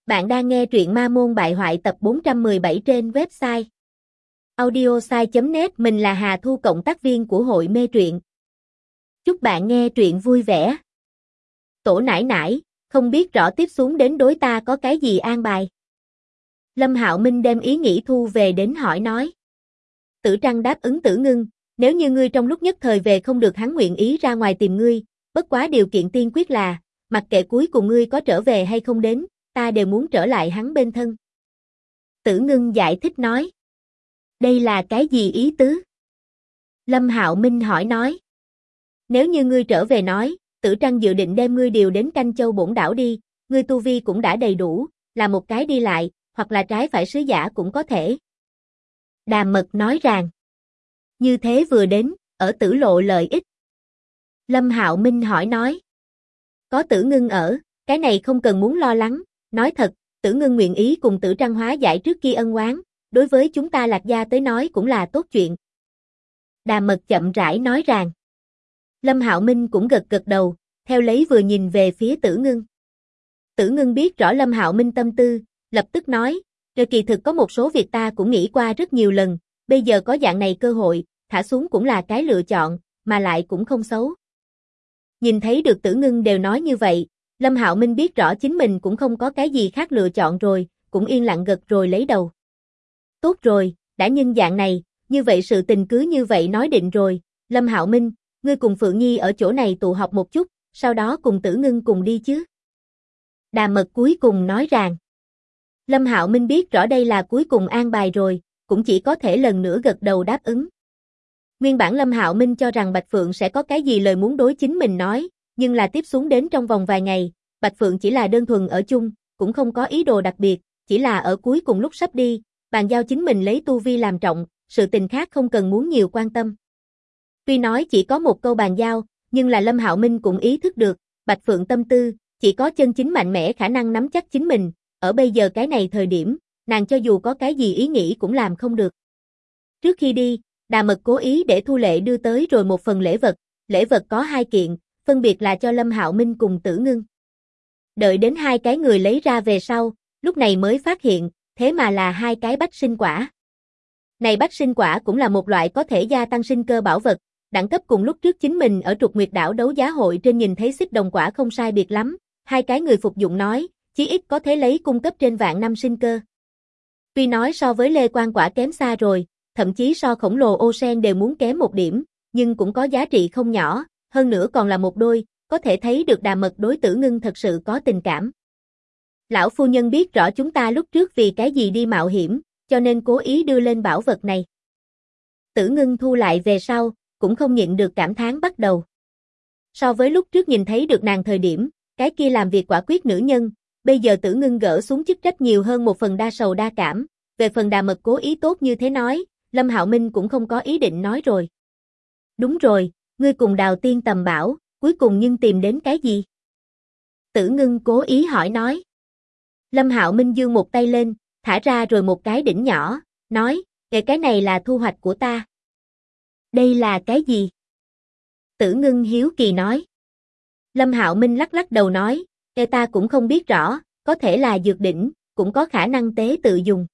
Bạn đang nghe truyện Ma Môn Bại Hoại tập 417 trên website audiosai.net. Mình là Hà Thu, cộng tác viên của hội mê truyện. Chúc bạn nghe truyện vui vẻ. Tổ nải nải, không biết rõ tiếp xuống đến đối ta có cái gì an bài. Lâm Hạo Minh đem ý nghĩ thu về đến hỏi nói. Tử Trăng đáp ứng Tử Ngưng, nếu như ngươi trong lúc nhất thời về không được, hắn nguyện ý ra ngoài tìm ngươi, bất quá điều kiện tiên quyết là, mặc kệ cuối cùng ngươi có trở về hay không đến, ta đều muốn trở lại hắn bên thân. Tử Ngưng giải thích nói. Đây là cái gì ý tứ? Lâm Hạo Minh hỏi nói. Nếu như ngươi trở về nói, Tử Trăng dự định đem ngươi điều đến Canh Châu Bổn Đảo đi, ngươi tu vi cũng đã đầy đủ, là một cái đi lại, hoặc là trái phải sứ giả cũng có thể. Đàm Mật nói rằng. Như thế vừa đến, ở Tử Lộ lợi ích. Lâm Hạo Minh hỏi nói. Có Tử Ngưng ở, cái này không cần muốn lo lắng. Nói thật, Tử Ngưng nguyện ý cùng Tử Trăng hóa giải trước kia ân oán, đối với chúng ta Lạc gia tới nói cũng là tốt chuyện. Đàm Mật chậm rãi nói rằng. Lâm Hạo Minh cũng gật gật đầu, theo lấy vừa nhìn về phía Tử Ngưng. Tử Ngưng biết rõ Lâm Hạo Minh tâm tư, lập tức nói, kỳ thực có một số việc ta cũng nghĩ qua rất nhiều lần, bây giờ có dạng này cơ hội, thả xuống cũng là cái lựa chọn, mà lại cũng không xấu. Nhìn thấy được Tử Ngưng đều nói như vậy, Lâm Hạo Minh biết rõ chính mình cũng không có cái gì khác lựa chọn rồi, cũng yên lặng gật rồi lấy đầu. Tốt rồi, đã nhân dạng này, như vậy sự tình cứ như vậy nói định rồi. Lâm Hạo Minh, ngươi cùng Phượng Nhi ở chỗ này tụ họp một chút, sau đó cùng Tử Ngưng cùng đi chứ. Đàm Mật cuối cùng nói rằng. Lâm Hạo Minh biết rõ đây là cuối cùng an bài rồi, cũng chỉ có thể lần nữa gật đầu đáp ứng. Nguyên bản Lâm Hạo Minh cho rằng Bạch Phượng sẽ có cái gì lời muốn đối chính mình nói, nhưng là tiếp xuống đến trong vòng vài ngày, Bạch Phượng chỉ là đơn thuần ở chung, cũng không có ý đồ đặc biệt, chỉ là ở cuối cùng lúc sắp đi, bàn giao chính mình lấy tu vi làm trọng, sự tình khác không cần muốn nhiều quan tâm. Tuy nói chỉ có một câu bàn giao, nhưng là Lâm Hạo Minh cũng ý thức được, Bạch Phượng tâm tư, chỉ có chân chính mạnh mẽ khả năng nắm chắc chính mình, ở bây giờ cái này thời điểm, nàng cho dù có cái gì ý nghĩ cũng làm không được. Trước khi đi, Đàm Mật cố ý để Thu Lệ đưa tới rồi một phần lễ vật có 2 kiện, phân biệt là cho Lâm Hạo Minh cùng Tử Ngưng. Đợi đến 2 cái người lấy ra về sau, lúc này mới phát hiện, thế mà là 2 cái bách sinh quả. Này bách sinh quả cũng là một loại có thể gia tăng sinh cơ bảo vật, đẳng cấp cùng lúc trước chính mình ở Trục Nguyệt Đảo đấu giá hội trên nhìn thấy xích đồng quả không sai biệt lắm, 2 cái người phục dụng nói, chí ít có thể lấy cung cấp trên vạn năm sinh cơ. Tuy nói so với Lê Quan quả kém xa rồi, thậm chí so khổng lồ ô sen đều muốn kém một điểm, nhưng cũng có giá trị không nhỏ, hơn nữa còn là một đôi, có thể thấy được Đàm Mật đối Tử Ngưng thật sự có tình cảm. Lão phu nhân biết rõ chúng ta lúc trước vì cái gì đi mạo hiểm, cho nên cố ý đưa lên bảo vật này. Tử Ngưng thu lại về sau, cũng không nhịn được cảm thán bắt đầu. So với lúc trước nhìn thấy được nàng thời điểm, cái kia làm việc quả quyết nữ nhân, bây giờ Tử Ngưng gỡ xuống chức trách nhiều hơn một phần đa sầu đa cảm, về phần Đàm Mật cố ý tốt như thế nói, Lâm Hạo Minh cũng không có ý định nói rồi. Đúng rồi, ngươi cùng Đào Tiên tầm bảo, cuối cùng nhưng tìm đến cái gì? Tử Ngưng cố ý hỏi nói. Lâm Hạo Minh giương một tay lên, thả ra rồi một cái đỉnh nhỏ, nói, cái này là thu hoạch của ta. Đây là cái gì? Tử Ngưng hiếu kỳ nói. Lâm Hạo Minh lắc lắc đầu nói, ta cũng không biết rõ, có thể là dược đỉnh, cũng có khả năng tế tự dùng.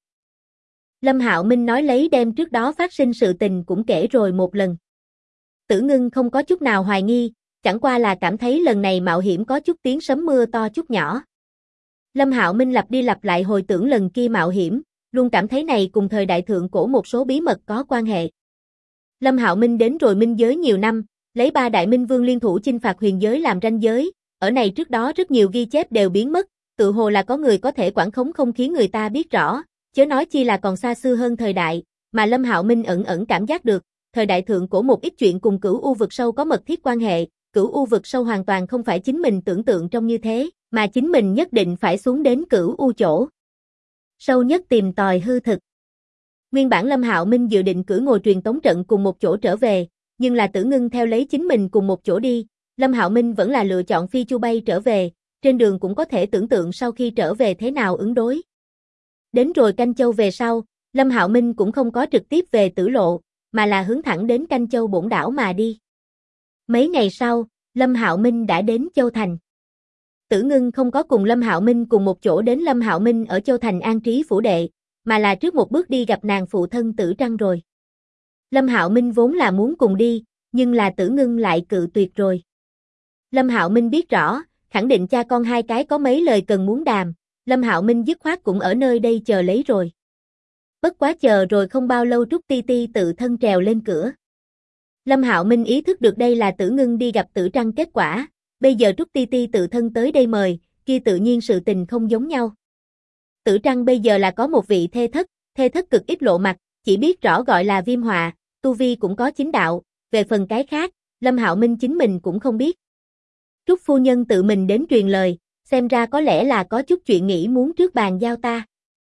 Lâm Hạo Minh nói lấy đem trước đó phát sinh sự tình cũng kể rồi một lần. Tử Ngưng không có chút nào hoài nghi, chẳng qua là cảm thấy lần này mạo hiểm có chút tiếng sấm mưa to chút nhỏ. Lâm Hạo Minh lặp đi lặp lại hồi tưởng lần kia mạo hiểm, luôn cảm thấy này cùng thời đại thượng cổ một số bí mật có quan hệ. Lâm Hạo Minh đến rồi minh giới nhiều năm, lấy 3 đại minh vương liên thủ chinh phạt huyền giới làm ranh giới, ở này trước đó rất nhiều ghi chép đều biến mất, tự hồ là có người có thể quản khống không khiến người ta biết rõ, chớ nói chi là còn xa xưa hơn thời đại, mà Lâm Hạo Minh ẩn ẩn cảm giác được, thời đại thượng cổ một ít chuyện cùng Cửu U vực sâu có mật thiết quan hệ, Cửu U vực sâu hoàn toàn không phải chính mình tưởng tượng trong như thế, mà chính mình nhất định phải xuống đến Cửu U chỗ sâu nhất tìm tòi hư thực. Nguyên bản Lâm Hạo Minh dự định cử ngồi truyền tống trận cùng một chỗ trở về, nhưng là Tử Ngưng theo lấy chính mình cùng một chỗ đi, Lâm Hạo Minh vẫn là lựa chọn phi chu bay trở về, trên đường cũng có thể tưởng tượng sau khi trở về thế nào ứng đối. Đến rồi Canh Châu về sau, Lâm Hạo Minh cũng không có trực tiếp về Tử Lộ, mà là hướng thẳng đến Canh Châu Bổn Đảo mà đi. Mấy ngày sau, Lâm Hạo Minh đã đến Châu Thành. Tử Ngưng không có cùng Lâm Hạo Minh cùng một chỗ đến Lâm Hạo Minh ở Châu Thành an trí phủ đệ, mà là trước một bước đi gặp nàng phụ thân Tử Trăng rồi. Lâm Hạo Minh vốn là muốn cùng đi, nhưng là Tử Ngưng lại cự tuyệt rồi. Lâm Hạo Minh biết rõ, khẳng định cha con hai cái có mấy lời cần muốn đàm, Lâm Hạo Minh dứt khoát cũng ở nơi đây chờ lấy rồi. Bất quá chờ rồi không bao lâu Trúc Ti Ti tự thân trèo lên cửa. Lâm Hạo Minh ý thức được đây là Tử Ngưng đi gặp Tử Trăng kết quả, bây giờ Trúc Ti Ti tự thân tới đây mời, kia tự nhiên sự tình không giống nhau. Tử Trăng bây giờ là có một vị thê thất cực ít lộ mặt, chỉ biết rõ gọi là Viêm Họa, tu vi cũng có chính đạo, về phần cái khác, Lâm Hạo Minh chính mình cũng không biết. Trúc phu nhân tự mình đến truyền lời, xem ra có lẽ là có chút chuyện nghĩ muốn trước bàn giao ta.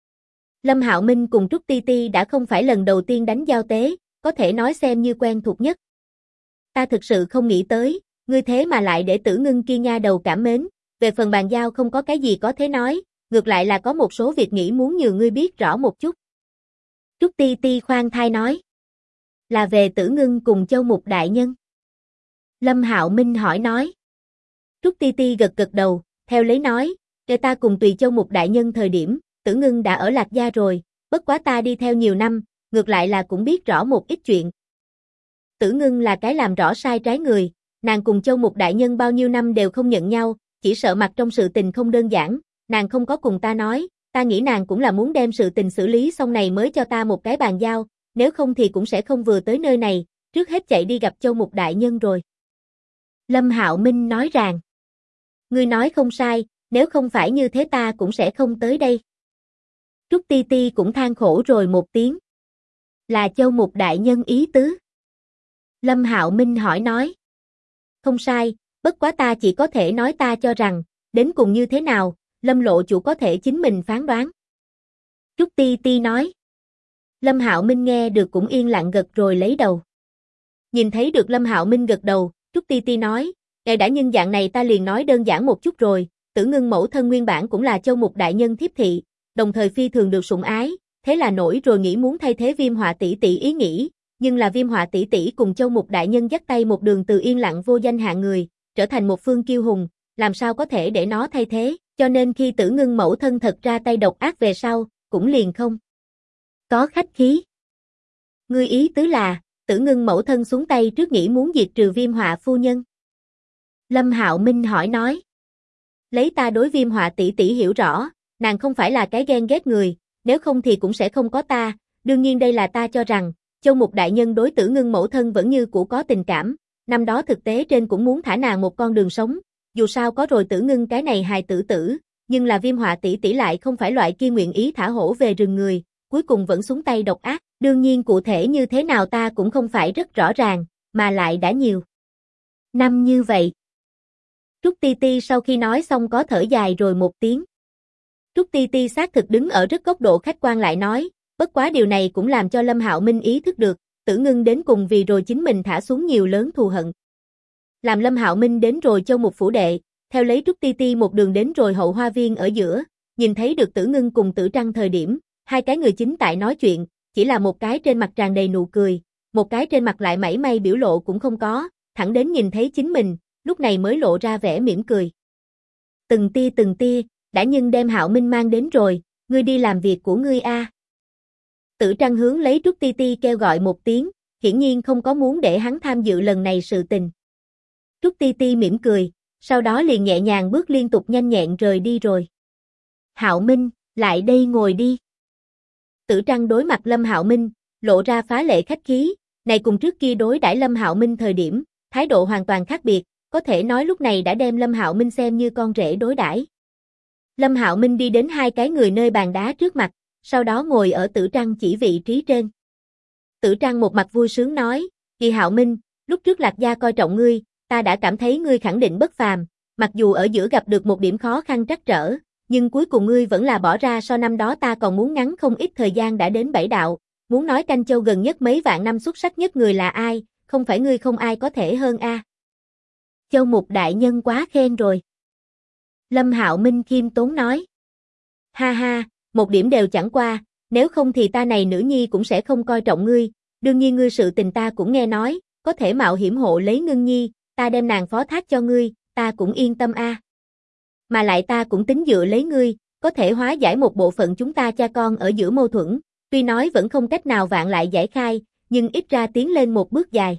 Lâm Hạo Minh cùng Trúc Ti Ti đã không phải lần đầu tiên đánh giao tế, có thể nói xem như quen thuộc nhất. Ta thực sự không nghĩ tới, ngươi thế mà lại để Tử Ngưng kia nha đầu cảm mến, về phần bàn giao không có cái gì có thể nói, ngược lại là có một số việc nghĩ muốn nhờ ngươi biết rõ một chút. Trúc Ti Ti khoan thai nói. Là về Tử Ngưng cùng Châu Mục đại nhân. Lâm Hạo Minh hỏi nói. Trúc Ti Ti gật gật đầu, theo lấy nói, để ta cùng tùy Châu Mục đại nhân thời điểm, Tử Ngưng đã ở Lạc Gia rồi, bất quá ta đi theo nhiều năm, ngược lại là cũng biết rõ một ít chuyện. Tử Ngưng là cái làm rõ sai trái người, nàng cùng Châu Mục đại nhân bao nhiêu năm đều không nhận nhau, chỉ sợ mặt trong sự tình không đơn giản, nàng không có cùng ta nói, ta nghĩ nàng cũng là muốn đem sự tình xử lý xong này mới cho ta một cái bàn giao, nếu không thì cũng sẽ không vừa tới nơi này, trước hết chạy đi gặp Châu Mục đại nhân rồi. Lâm Hạo Minh nói rằng, ngươi nói không sai, nếu không phải như thế ta cũng sẽ không tới đây. Trúc Ti Ti cũng than khổ rồi một tiếng. Là Châu Mục đại nhân ý tứ. Lâm Hạo Minh hỏi nói. Không sai, bất quá ta chỉ có thể nói ta cho rằng, đến cùng như thế nào, Lâm lộ chủ có thể chính mình phán đoán. Trúc Ti Ti nói. Lâm Hạo Minh nghe được cũng yên lặng gật rồi lấy đầu. Nhìn thấy được Lâm Hạo Minh gật đầu, Trúc Ti Ti nói, ngài đã nhân dạng này ta liền nói đơn giản một chút rồi, Tử Ngưng mẫu thân nguyên bản cũng là Châu Mục đại nhân thiếp thị, đồng thời phi thường được sủng ái, thế là nổi rồi nghĩ muốn thay thế Viêm Họa tỷ tỷ ý nghĩ, nhưng là Viêm Họa tỷ tỷ cùng Châu Mục đại nhân dắt tay một đường từ yên lặng vô danh hạng người, trở thành một phương kiêu hùng, làm sao có thể để nó thay thế, cho nên khi Tử Ngưng mẫu thân thật ra tay độc ác về sau, cũng liền không có khách khí. Ngươi ý tứ là, Tử Ngưng mẫu thân xuống tay trước nghĩ muốn diệt trừ Viêm Họa phu nhân. Lâm Hạo Minh hỏi nói. Lấy ta đối Viêm Họa tỷ tỷ hiểu rõ, nàng không phải là cái ghen ghét người, nếu không thì cũng sẽ không có ta, đương nhiên đây là ta cho rằng, Châu Mục đại nhân đối Tử Ngưng mẫu thân vẫn như cũ có tình cảm, năm đó thực tế trên cũng muốn thả nàng một con đường sống, dù sao có rồi Tử Ngưng cái này hài tử, nhưng là Viêm Họa tỷ tỷ lại không phải loại kia nguyện ý thả hổ về rừng người, cuối cùng vẫn xuống tay độc ác, đương nhiên cụ thể như thế nào ta cũng không phải rất rõ ràng, mà lại đã nhiều năm như vậy. Trúc Ti Ti sau khi nói xong có thở dài rồi một tiếng. Trúc Ti Ti xác thực đứng ở rất góc độ khách quan lại nói, bất quá điều này cũng làm cho Lâm Hạo Minh ý thức được, Tử Ngưng đến cùng vì rồi chính mình thả xuống nhiều lớn thù hận. Làm Lâm Hạo Minh đến rồi Châu Mục phủ đệ, theo lấy Trúc Ti Ti một đường đến rồi hậu hoa viên ở giữa, nhìn thấy được Tử Ngưng cùng Tử Trăng thời điểm, hai cái người chính tại nói chuyện, chỉ là một cái trên mặt tràn đầy nụ cười, một cái trên mặt lại mảy may biểu lộ cũng không có, thẳng đến nhìn thấy chính mình, lúc này mới lộ ra vẻ mỉm cười. Từng tia, đã nhưng đem Hạo Minh mang đến rồi, ngươi đi làm việc của ngươi a. Tử Trăng hướng lấy Trúc Ti Ti kêu gọi một tiếng, hiển nhiên không có muốn để hắn tham dự lần này sự tình. Trúc Ti Ti mỉm cười, sau đó liền nhẹ nhàng bước liên tục nhanh nhẹn rời đi rồi. Hạo Minh, lại đây ngồi đi. Tử Trăng đối mặt Lâm Hạo Minh, lộ ra phá lệ khách khí, này cùng trước kia đối đãi Lâm Hạo Minh thời điểm, thái độ hoàn toàn khác biệt, có thể nói lúc này đã đem Lâm Hạo Minh xem như con rể đối đãi. Lâm Hạo Minh đi đến hai cái người nơi bàn đá trước mặt, sau đó ngồi ở Tử Trăng chỉ vị trí trên. Tử Trăng một mặt vui sướng nói, Kỳ Hạo Minh, lúc trước Lạc Gia coi trọng ngươi, ta đã cảm thấy ngươi khẳng định bất phàm, mặc dù ở giữa gặp được một điểm khó khăn trắc trở, nhưng cuối cùng ngươi vẫn là bỏ ra so năm đó ta còn muốn ngắn không ít thời gian đã đến 7 đạo, muốn nói Canh Châu gần nhất mấy vạn năm xuất sắc nhất người là ai, không phải ngươi không ai có thể hơn a. Châu Mục đại nhân quá khen rồi. Lâm Hạo Minh khiêm tốn nói. Ha ha, một điểm đều chẳng qua, nếu không thì ta này nữ nhi cũng sẽ không coi trọng ngươi, đương nhiên ngươi sự tình ta cũng nghe nói, có thể mạo hiểm hộ lấy Ngưng nhi, ta đem nàng phó thác cho ngươi, ta cũng yên tâm a. Mà lại ta cũng tính dựa lấy ngươi, có thể hóa giải một bộ phận chúng ta cha con ở giữa mâu thuẫn, tuy nói vẫn không cách nào vạn lại giải khai, nhưng ít ra tiến lên một bước dài.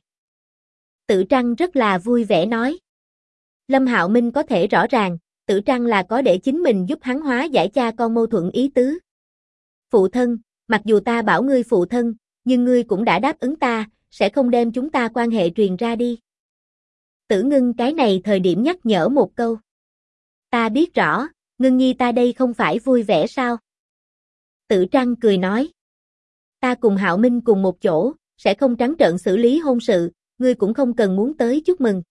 Tử Trăng rất là vui vẻ nói. Lâm Hạo Minh có thể rõ ràng, Tử Trăng là có để chính mình giúp hắn hóa giải cha con mâu thuẫn ý tứ. Phụ thân, mặc dù ta bảo ngươi phụ thân, nhưng ngươi cũng đã đáp ứng ta, sẽ không đem chúng ta quan hệ truyền ra đi. Tử Ngưng cái này thời điểm nhắc nhở một câu. Ta biết rõ, Ngưng nhi ta đây không phải vui vẻ sao? Tử Trăng cười nói. Ta cùng Hạo Minh cùng một chỗ, sẽ không trắng trợn xử lý hôn sự, ngươi cũng không cần muốn tới chúc mừng.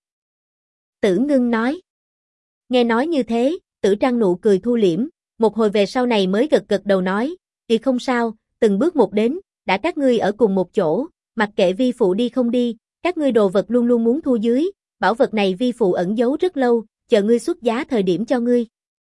Tử Ngưng nói. Nghe nói như thế, Tử Trăng nụ cười thu liễm, một hồi về sau này mới gật gật đầu nói, thì không sao, từng bước một đến, đã các ngươi ở cùng một chỗ, mặc kệ vi phụ đi không đi, các ngươi đồ vật luôn luôn muốn thu dưới, bảo vật này vi phụ ẩn giấu rất lâu, chờ ngươi xuất giá thời điểm cho ngươi.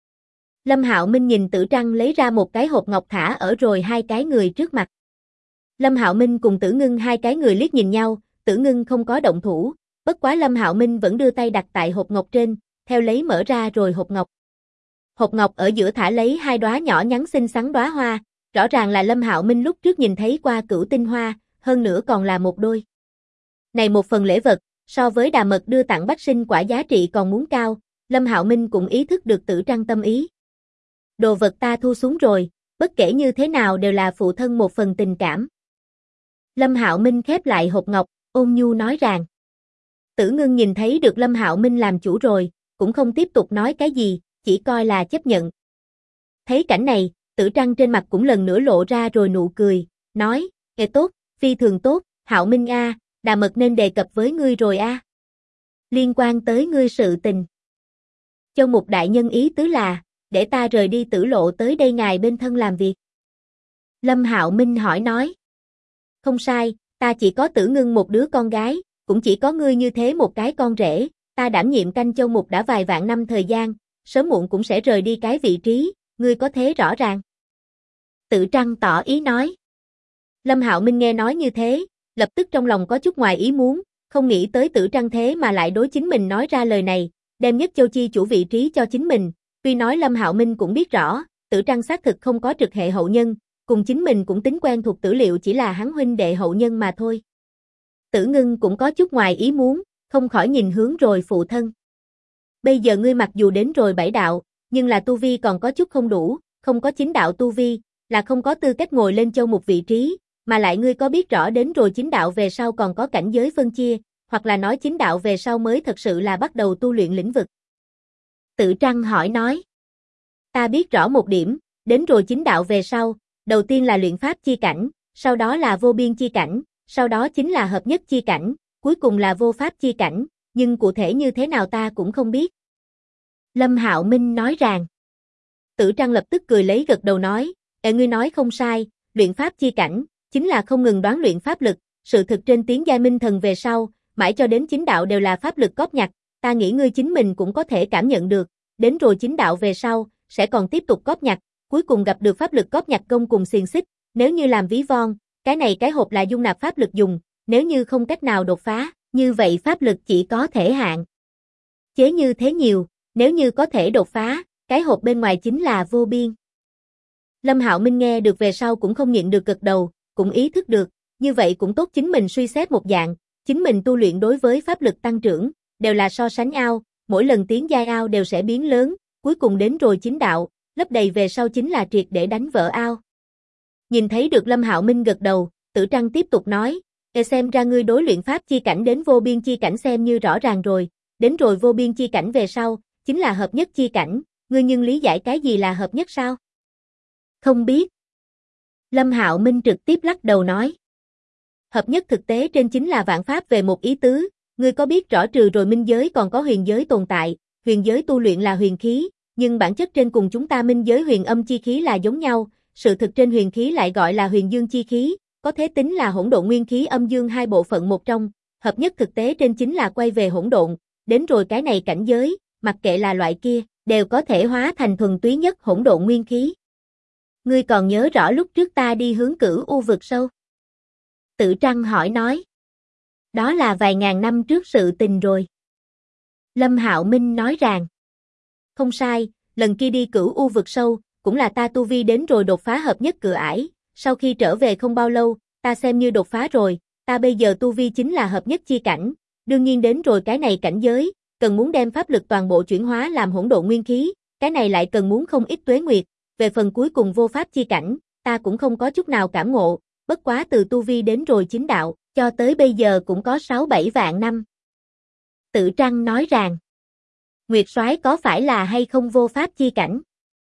Lâm Hạo Minh nhìn Tử Trăng lấy ra một cái hộp ngọc thả ở rồi hai cái người trước mặt. Lâm Hạo Minh cùng Tử Ngưng hai cái người liếc nhìn nhau, Tử Ngưng không có động thủ, bất quá Lâm Hạo Minh vẫn đưa tay đặt tại hộp ngọc trên, theo lấy mở ra rồi hộp ngọc. Hộp ngọc ở giữa thả lấy hai đóa nhỏ nhắn xinh xắn đóa hoa, rõ ràng là Lâm Hạo Minh lúc trước nhìn thấy qua cửu tinh hoa, hơn nữa còn là một đôi. Này một phần lễ vật, so với Đà Mật đưa tặng Bách Sinh quả giá trị còn muốn cao, Lâm Hạo Minh cũng ý thức được Tử Trăng tâm ý. Đồ vật ta thu xuống rồi, bất kể như thế nào đều là phụ thân một phần tình cảm. Lâm Hạo Minh khép lại hộp ngọc, ôn nhu nói rằng. Tử Ngưng nhìn thấy được Lâm Hạo Minh làm chủ rồi, cũng không tiếp tục nói cái gì, chỉ coi là chấp nhận. Thấy cảnh này, Tử Trăng trên mặt cũng lần nữa lộ ra rồi nụ cười, nói, tốt, phi thường tốt, Hạo Minh a, Đà Mật nên đề cập với ngươi rồi a. Liên quan tới ngươi sự tình. Châu Mục đại nhân ý tứ là, để ta rời đi Tử Lộ tới đây ngài bên thân làm việc. Lâm Hạo Minh hỏi nói. Không sai, ta chỉ có Tử Ngưng một đứa con gái, cũng chỉ có ngươi như thế một cái con rể, ta đảm nhiệm canh Châu Mục đã vài vạn năm thời gian, sớm muộn cũng sẽ rời đi cái vị trí, ngươi có thế rõ ràng. Tử Trăng tỏ ý nói. Lâm Hạo Minh nghe nói như thế, lập tức trong lòng có chút ngoài ý muốn, không nghĩ tới Tử Trăng thế mà lại đối chính mình nói ra lời này, đem Nhất Châu chi chủ vị trí cho chính mình, tuy nói Lâm Hạo Minh cũng biết rõ, Tử Trăng xác thực không có trực hệ hậu nhân, cùng chính mình cũng tính quen thuộc Tử Liệu chỉ là hắn huynh đệ hậu nhân mà thôi. Tử Ngưng cũng có chút ngoài ý muốn, không khỏi nhìn hướng rồi phụ thân. Bây giờ ngươi mặc dù đến rồi 7 đạo, nhưng là tu vi còn có chút không đủ, không có 9 đạo tu vi, là không có tư cách ngồi lên Châu Mục vị trí, mà lại ngươi có biết rõ đến rồi 9 đạo về sau còn có cảnh giới phân chia, hoặc là nói 9 đạo về sau mới thật sự là bắt đầu tu luyện lĩnh vực. Tử Trăng hỏi nói. Ta biết rõ một điểm, đến rồi 9 đạo về sau, đầu tiên là luyện pháp chi cảnh, sau đó là vô biên chi cảnh, sau đó chính là hợp nhất chi cảnh, cuối cùng là vô pháp chi cảnh, nhưng cụ thể như thế nào ta cũng không biết. Lâm Hạo Minh nói rằng. Tử Trăng lập tức cười lấy gật đầu nói, ngươi nói không sai, luyện pháp chi cảnh, chính là không ngừng đoán luyện pháp lực, sự thực trên tiến giai minh thần về sau, mãi cho đến 9 đạo đều là pháp lực cóp nhặt, ta nghĩ ngươi chính mình cũng có thể cảm nhận được, đến rồi 9 đạo về sau, sẽ còn tiếp tục cóp nhặt, cuối cùng gặp được pháp lực cóp nhặt công cùng xiềng xích, nếu như làm ví von, cái này cái hộp là dung nạp pháp lực dùng, nếu như không cách nào đột phá, như vậy pháp lực chỉ có thể hạn chế như thế nhiều, nếu như có thể đột phá, cái hộp bên ngoài chính là vô biên. Lâm Hạo Minh nghe được về sau cũng không nhịn được gật đầu, cũng ý thức được, như vậy cũng tốt chính mình suy xét một dạng, chính mình tu luyện đối với pháp lực tăng trưởng, đều là so sánh ao, mỗi lần tiến giai ao đều sẽ biến lớn, cuối cùng đến rồi 9 đạo, lấp đầy về sau chính là triệt để đánh vỡ ao. Nhìn thấy được Lâm Hạo Minh gật đầu, Tử Trăng tiếp tục nói, xem ra ngươi đối luyện pháp chi cảnh đến vô biên chi cảnh xem như rõ ràng rồi, đến rồi vô biên chi cảnh về sau, chính là hợp nhất chi cảnh, ngươi nhưng lý giải cái gì là hợp nhất sao? Không biết. Lâm Hạo Minh trực tiếp lắc đầu nói. Hợp nhất thực tế trên chính là vạn pháp về một ý tứ, ngươi có biết rõ trừ rồi minh giới còn có huyền giới tồn tại, huyền giới tu luyện là huyền khí, nhưng bản chất trên cùng chúng ta minh giới huyền âm chi khí là giống nhau, sự thực trên huyền khí lại gọi là huyền dương chi khí, có thể tính là hỗn độn nguyên khí âm dương hai bộ phận một trong, hợp nhất thực tế trên chính là quay về hỗn độn, đến rồi cái này cảnh giới, mặc kệ là loại kia, đều có thể hóa thành thuần túy nhất hỗn độn nguyên khí. Ngươi còn nhớ rõ lúc trước ta đi hướng Cửu U vực sâu? Tử Trăng hỏi nói. Đó là vài ngàn năm trước sự tình rồi. Lâm Hạo Minh nói rằng. Không sai, lần kia đi Cửu U vực sâu, cũng là ta tu vi đến rồi đột phá hợp nhất cửa ải, sau khi trở về không bao lâu, ta xem như đột phá rồi, ta bây giờ tu vi chính là hợp nhất chi cảnh, đương nhiên đến rồi cái này cảnh giới, cần muốn đem pháp lực toàn bộ chuyển hóa làm hỗn độn nguyên khí, cái này lại cần muốn không ít tuế nguyệt, về phần cuối cùng vô pháp chi cảnh, ta cũng không có chút nào cảm ngộ, bất quá từ tu vi đến rồi chính đạo, cho tới bây giờ cũng có 6-7 vạn năm. Tử Trăng nói rằng, Nguyệt Soái có phải là hay không vô pháp chi cảnh?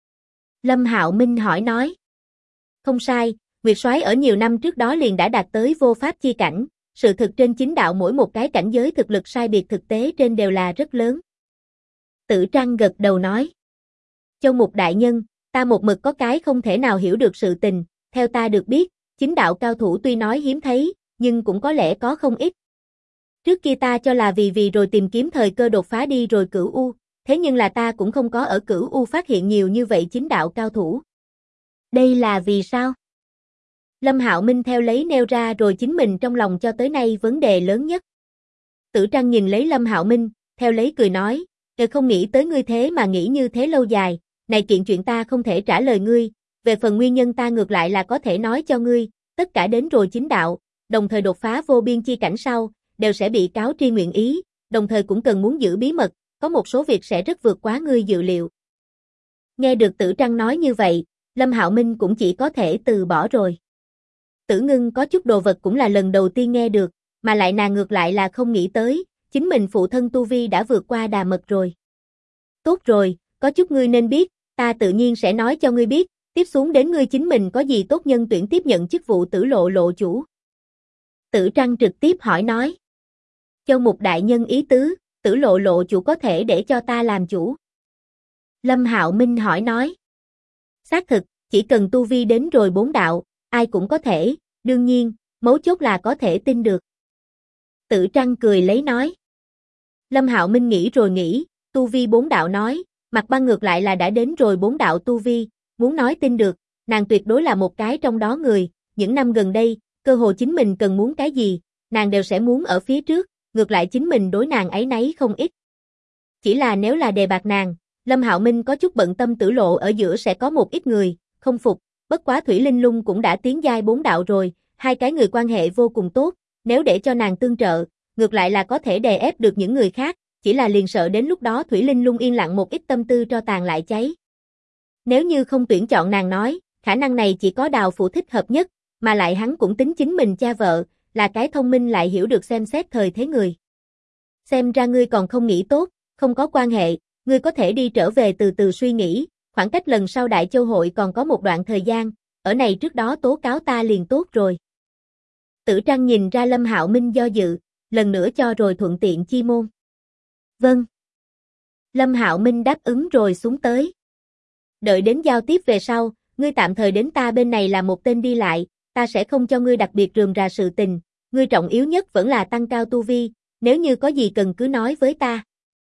Lâm Hạo Minh hỏi nói. Không sai, Nguyệt Soái ở nhiều năm trước đó liền đã đạt tới vô pháp chi cảnh, sự thực trên chính đạo mỗi một cái cảnh giới thực lực sai biệt thực tế trên đều là rất lớn. Tử Trăng gật đầu nói. Châu Mục đại nhân, ta một mực có cái không thể nào hiểu được sự tình, theo ta được biết, chính đạo cao thủ tuy nói hiếm thấy, nhưng cũng có lẽ có không ít. Trước kia ta cho là vì rồi tìm kiếm thời cơ đột phá đi rồi Cửu U, thế nhưng là ta cũng không có ở Cửu U phát hiện nhiều như vậy chính đạo cao thủ. Đây là vì sao? Lâm Hạo Minh theo lấy nêu ra rồi chính mình trong lòng cho tới nay vấn đề lớn nhất. Tử Trăng nhìn lấy Lâm Hạo Minh, theo lấy cười nói, không nghĩ tới ngươi thế mà nghĩ như thế lâu dài, này kiện chuyện ta không thể trả lời ngươi, về phần nguyên nhân ta ngược lại là có thể nói cho ngươi, tất cả đến rồi chính đạo, đồng thời đột phá vô biên chi cảnh sau, đều sẽ bị cáo tri nguyện ý, đồng thời cũng cần muốn giữ bí mật, có một số việc sẽ rất vượt quá ngươi dự liệu. Nghe được Tử Trăng nói như vậy, Lâm Hạo Minh cũng chỉ có thể từ bỏ rồi. Tử Ngưng có chút đồ vật cũng là lần đầu tiên nghe được, mà lại nàng ngược lại là không nghĩ tới, chính mình phụ thân tu vi đã vượt qua Đà Mật rồi. Tốt rồi, có chút ngươi nên biết, ta tự nhiên sẽ nói cho ngươi biết, tiếp xuống đến ngươi chính mình có gì tốt nhân tuyển tiếp nhận chức vụ Tử Lộ lộ chủ. Tử Trăng trực tiếp hỏi nói. Châu Mục đại nhân ý tứ, Tử Lộ lộ chủ có thể để cho ta làm chủ. Lâm Hạo Minh hỏi nói. Xác thực, chỉ cần tu vi đến rồi 4 đạo, ai cũng có thể, đương nhiên, mấu chốt là có thể tin được. Tử Trăng cười lấy nói. Lâm Hạo Minh nghĩ rồi nghĩ, tu vi 4 đạo nói, Mặt Băng ngược lại là đã đến rồi 4 đạo tu vi, muốn nói tin được, nàng tuyệt đối là một cái trong đó người, những năm gần đây, cơ hồ chính mình cần muốn cái gì, nàng đều sẽ muốn ở phía trước, ngược lại chính mình đối nàng ấy nấy không ít. Chỉ là nếu là đề bạt nàng, Lâm Hạo Minh có chút bận tâm Tử Lộ ở giữa sẽ có một ít người, không phục, bất quá Thủy Linh Lung cũng đã tiến giai 4 đạo rồi, hai cái người quan hệ vô cùng tốt, nếu để cho nàng tương trợ, ngược lại là có thể đè ép được những người khác, chỉ là liền sợ đến lúc đó Thủy Linh Lung yên lặng một ít tâm tư cho tàn lại cháy. Nếu như không tuyển chọn nàng nói, khả năng này chỉ có Đào Phụ thích hợp nhất, mà lại hắn cũng tính chính mình cha vợ, là cái thông minh lại hiểu được xem xét thời thế người. Xem ra ngươi còn không nghĩ tốt, không có quan hệ, ngươi có thể đi trở về từ từ suy nghĩ, khoảng cách lần sau Đại Châu hội còn có một đoạn thời gian, ở này trước đó tố cáo ta liền tốt rồi. Tử Trăng nhìn ra Lâm Hạo Minh do dự, lần nữa cho rồi thuận tiện chi môn. Vâng. Lâm Hạo Minh đáp ứng rồi xuống tới. Đợi đến giao tiếp về sau, ngươi tạm thời đến ta bên này là một tên đi lại, ta sẽ không cho ngươi đặc biệt rườm rà sự tình, ngươi trọng yếu nhất vẫn là tăng cao tu vi, nếu như có gì cần cứ nói với ta.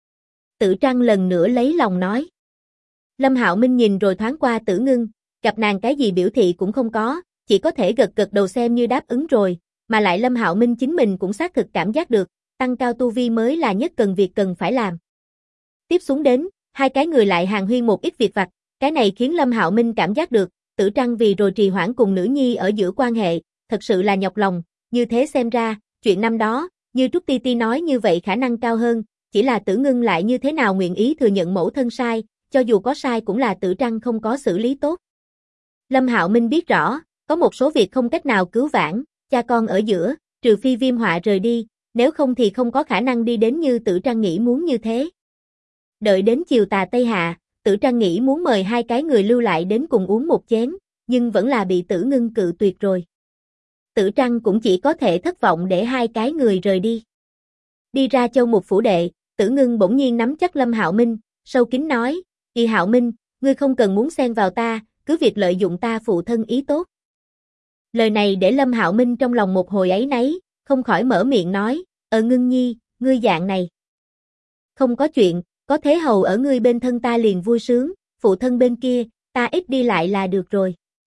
Tử Trăng lần nữa lấy lòng nói. Lâm Hạo Minh nhìn rồi thoáng qua Tử Ngưng, gặp nàng cái gì biểu thị cũng không có, chỉ có thể gật gật đầu xem như đáp ứng rồi, mà lại Lâm Hạo Minh chính mình cũng xác thực cảm giác được, tăng cao tu vi mới là nhất cần việc cần phải làm. Tiếp xuống đến, hai cái người lại hàn huyên một ít việc vặt, cái này khiến Lâm Hạo Minh cảm giác được, Tử Trăng vì rồi trì hoãn cùng nữ nhi ở giữa quan hệ, thật sự là nhọc lòng, như thế xem ra, chuyện năm đó, như Trúc Ti Ti nói như vậy khả năng cao hơn, chỉ là Tử Ngưng lại như thế nào nguyện ý thừa nhận mẫu thân sai, cho dù có sai cũng là Tử Trăng không có xử lý tốt. Lâm Hạo Minh biết rõ, có một số việc không cách nào cứu vãn, cha con ở giữa, trừ phi Viêm Họa rời đi, nếu không thì không có khả năng đi đến như Tử Trăng nghĩ muốn như thế. Đợi đến chiều tà Tây hạ, Tử Trăng nghĩ muốn mời hai cái người lưu lại đến cùng uống một chén, nhưng vẫn là bị Tử Ngưng cự tuyệt rồi. Tử Trăng cũng chỉ có thể thất vọng để hai cái người rời đi. Đi ra Châu Mục phủ đệ, Tử Ngưng bỗng nhiên nắm chắc Lâm Hạo Minh, sâu kín nói, "Y Hạo Minh, ngươi không cần muốn xen vào ta, cứ việc lợi dụng ta phụ thân ý tốt." Lời này để Lâm Hạo Minh trong lòng một hồi áy náy, không khỏi mở miệng nói, Ngưng nhi, ngươi dạng này. Không có chuyện, có Thế Hầu ở ngươi bên thân ta liền vui sướng, phụ thân bên kia, ta ít đi lại là được rồi."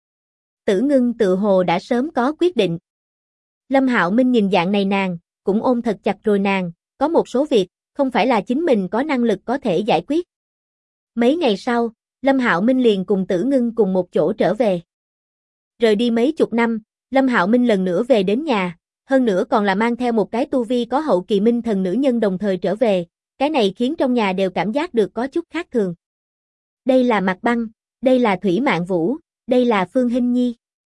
Tử Ngưng tự hồ đã sớm có quyết định. Lâm Hạo Minh nhìn dạng này nàng, cũng ôm thật chặt rồi nàng, có một số việc, không phải là chính mình có năng lực có thể giải quyết. Mấy ngày sau, Lâm Hạo Minh liền cùng Tử Ngưng cùng một chỗ trở về. Rời đi mấy chục năm, Lâm Hạo Minh lần nữa về đến nhà, hơn nữa còn là mang theo một cái tu vi có hậu kỳ minh thần nữ nhân đồng thời trở về, cái này khiến trong nhà đều cảm giác được có chút khác thường. Đây là Mạc Băng, đây là Thủy Mạn Vũ, đây là Phương Hinh Nhi.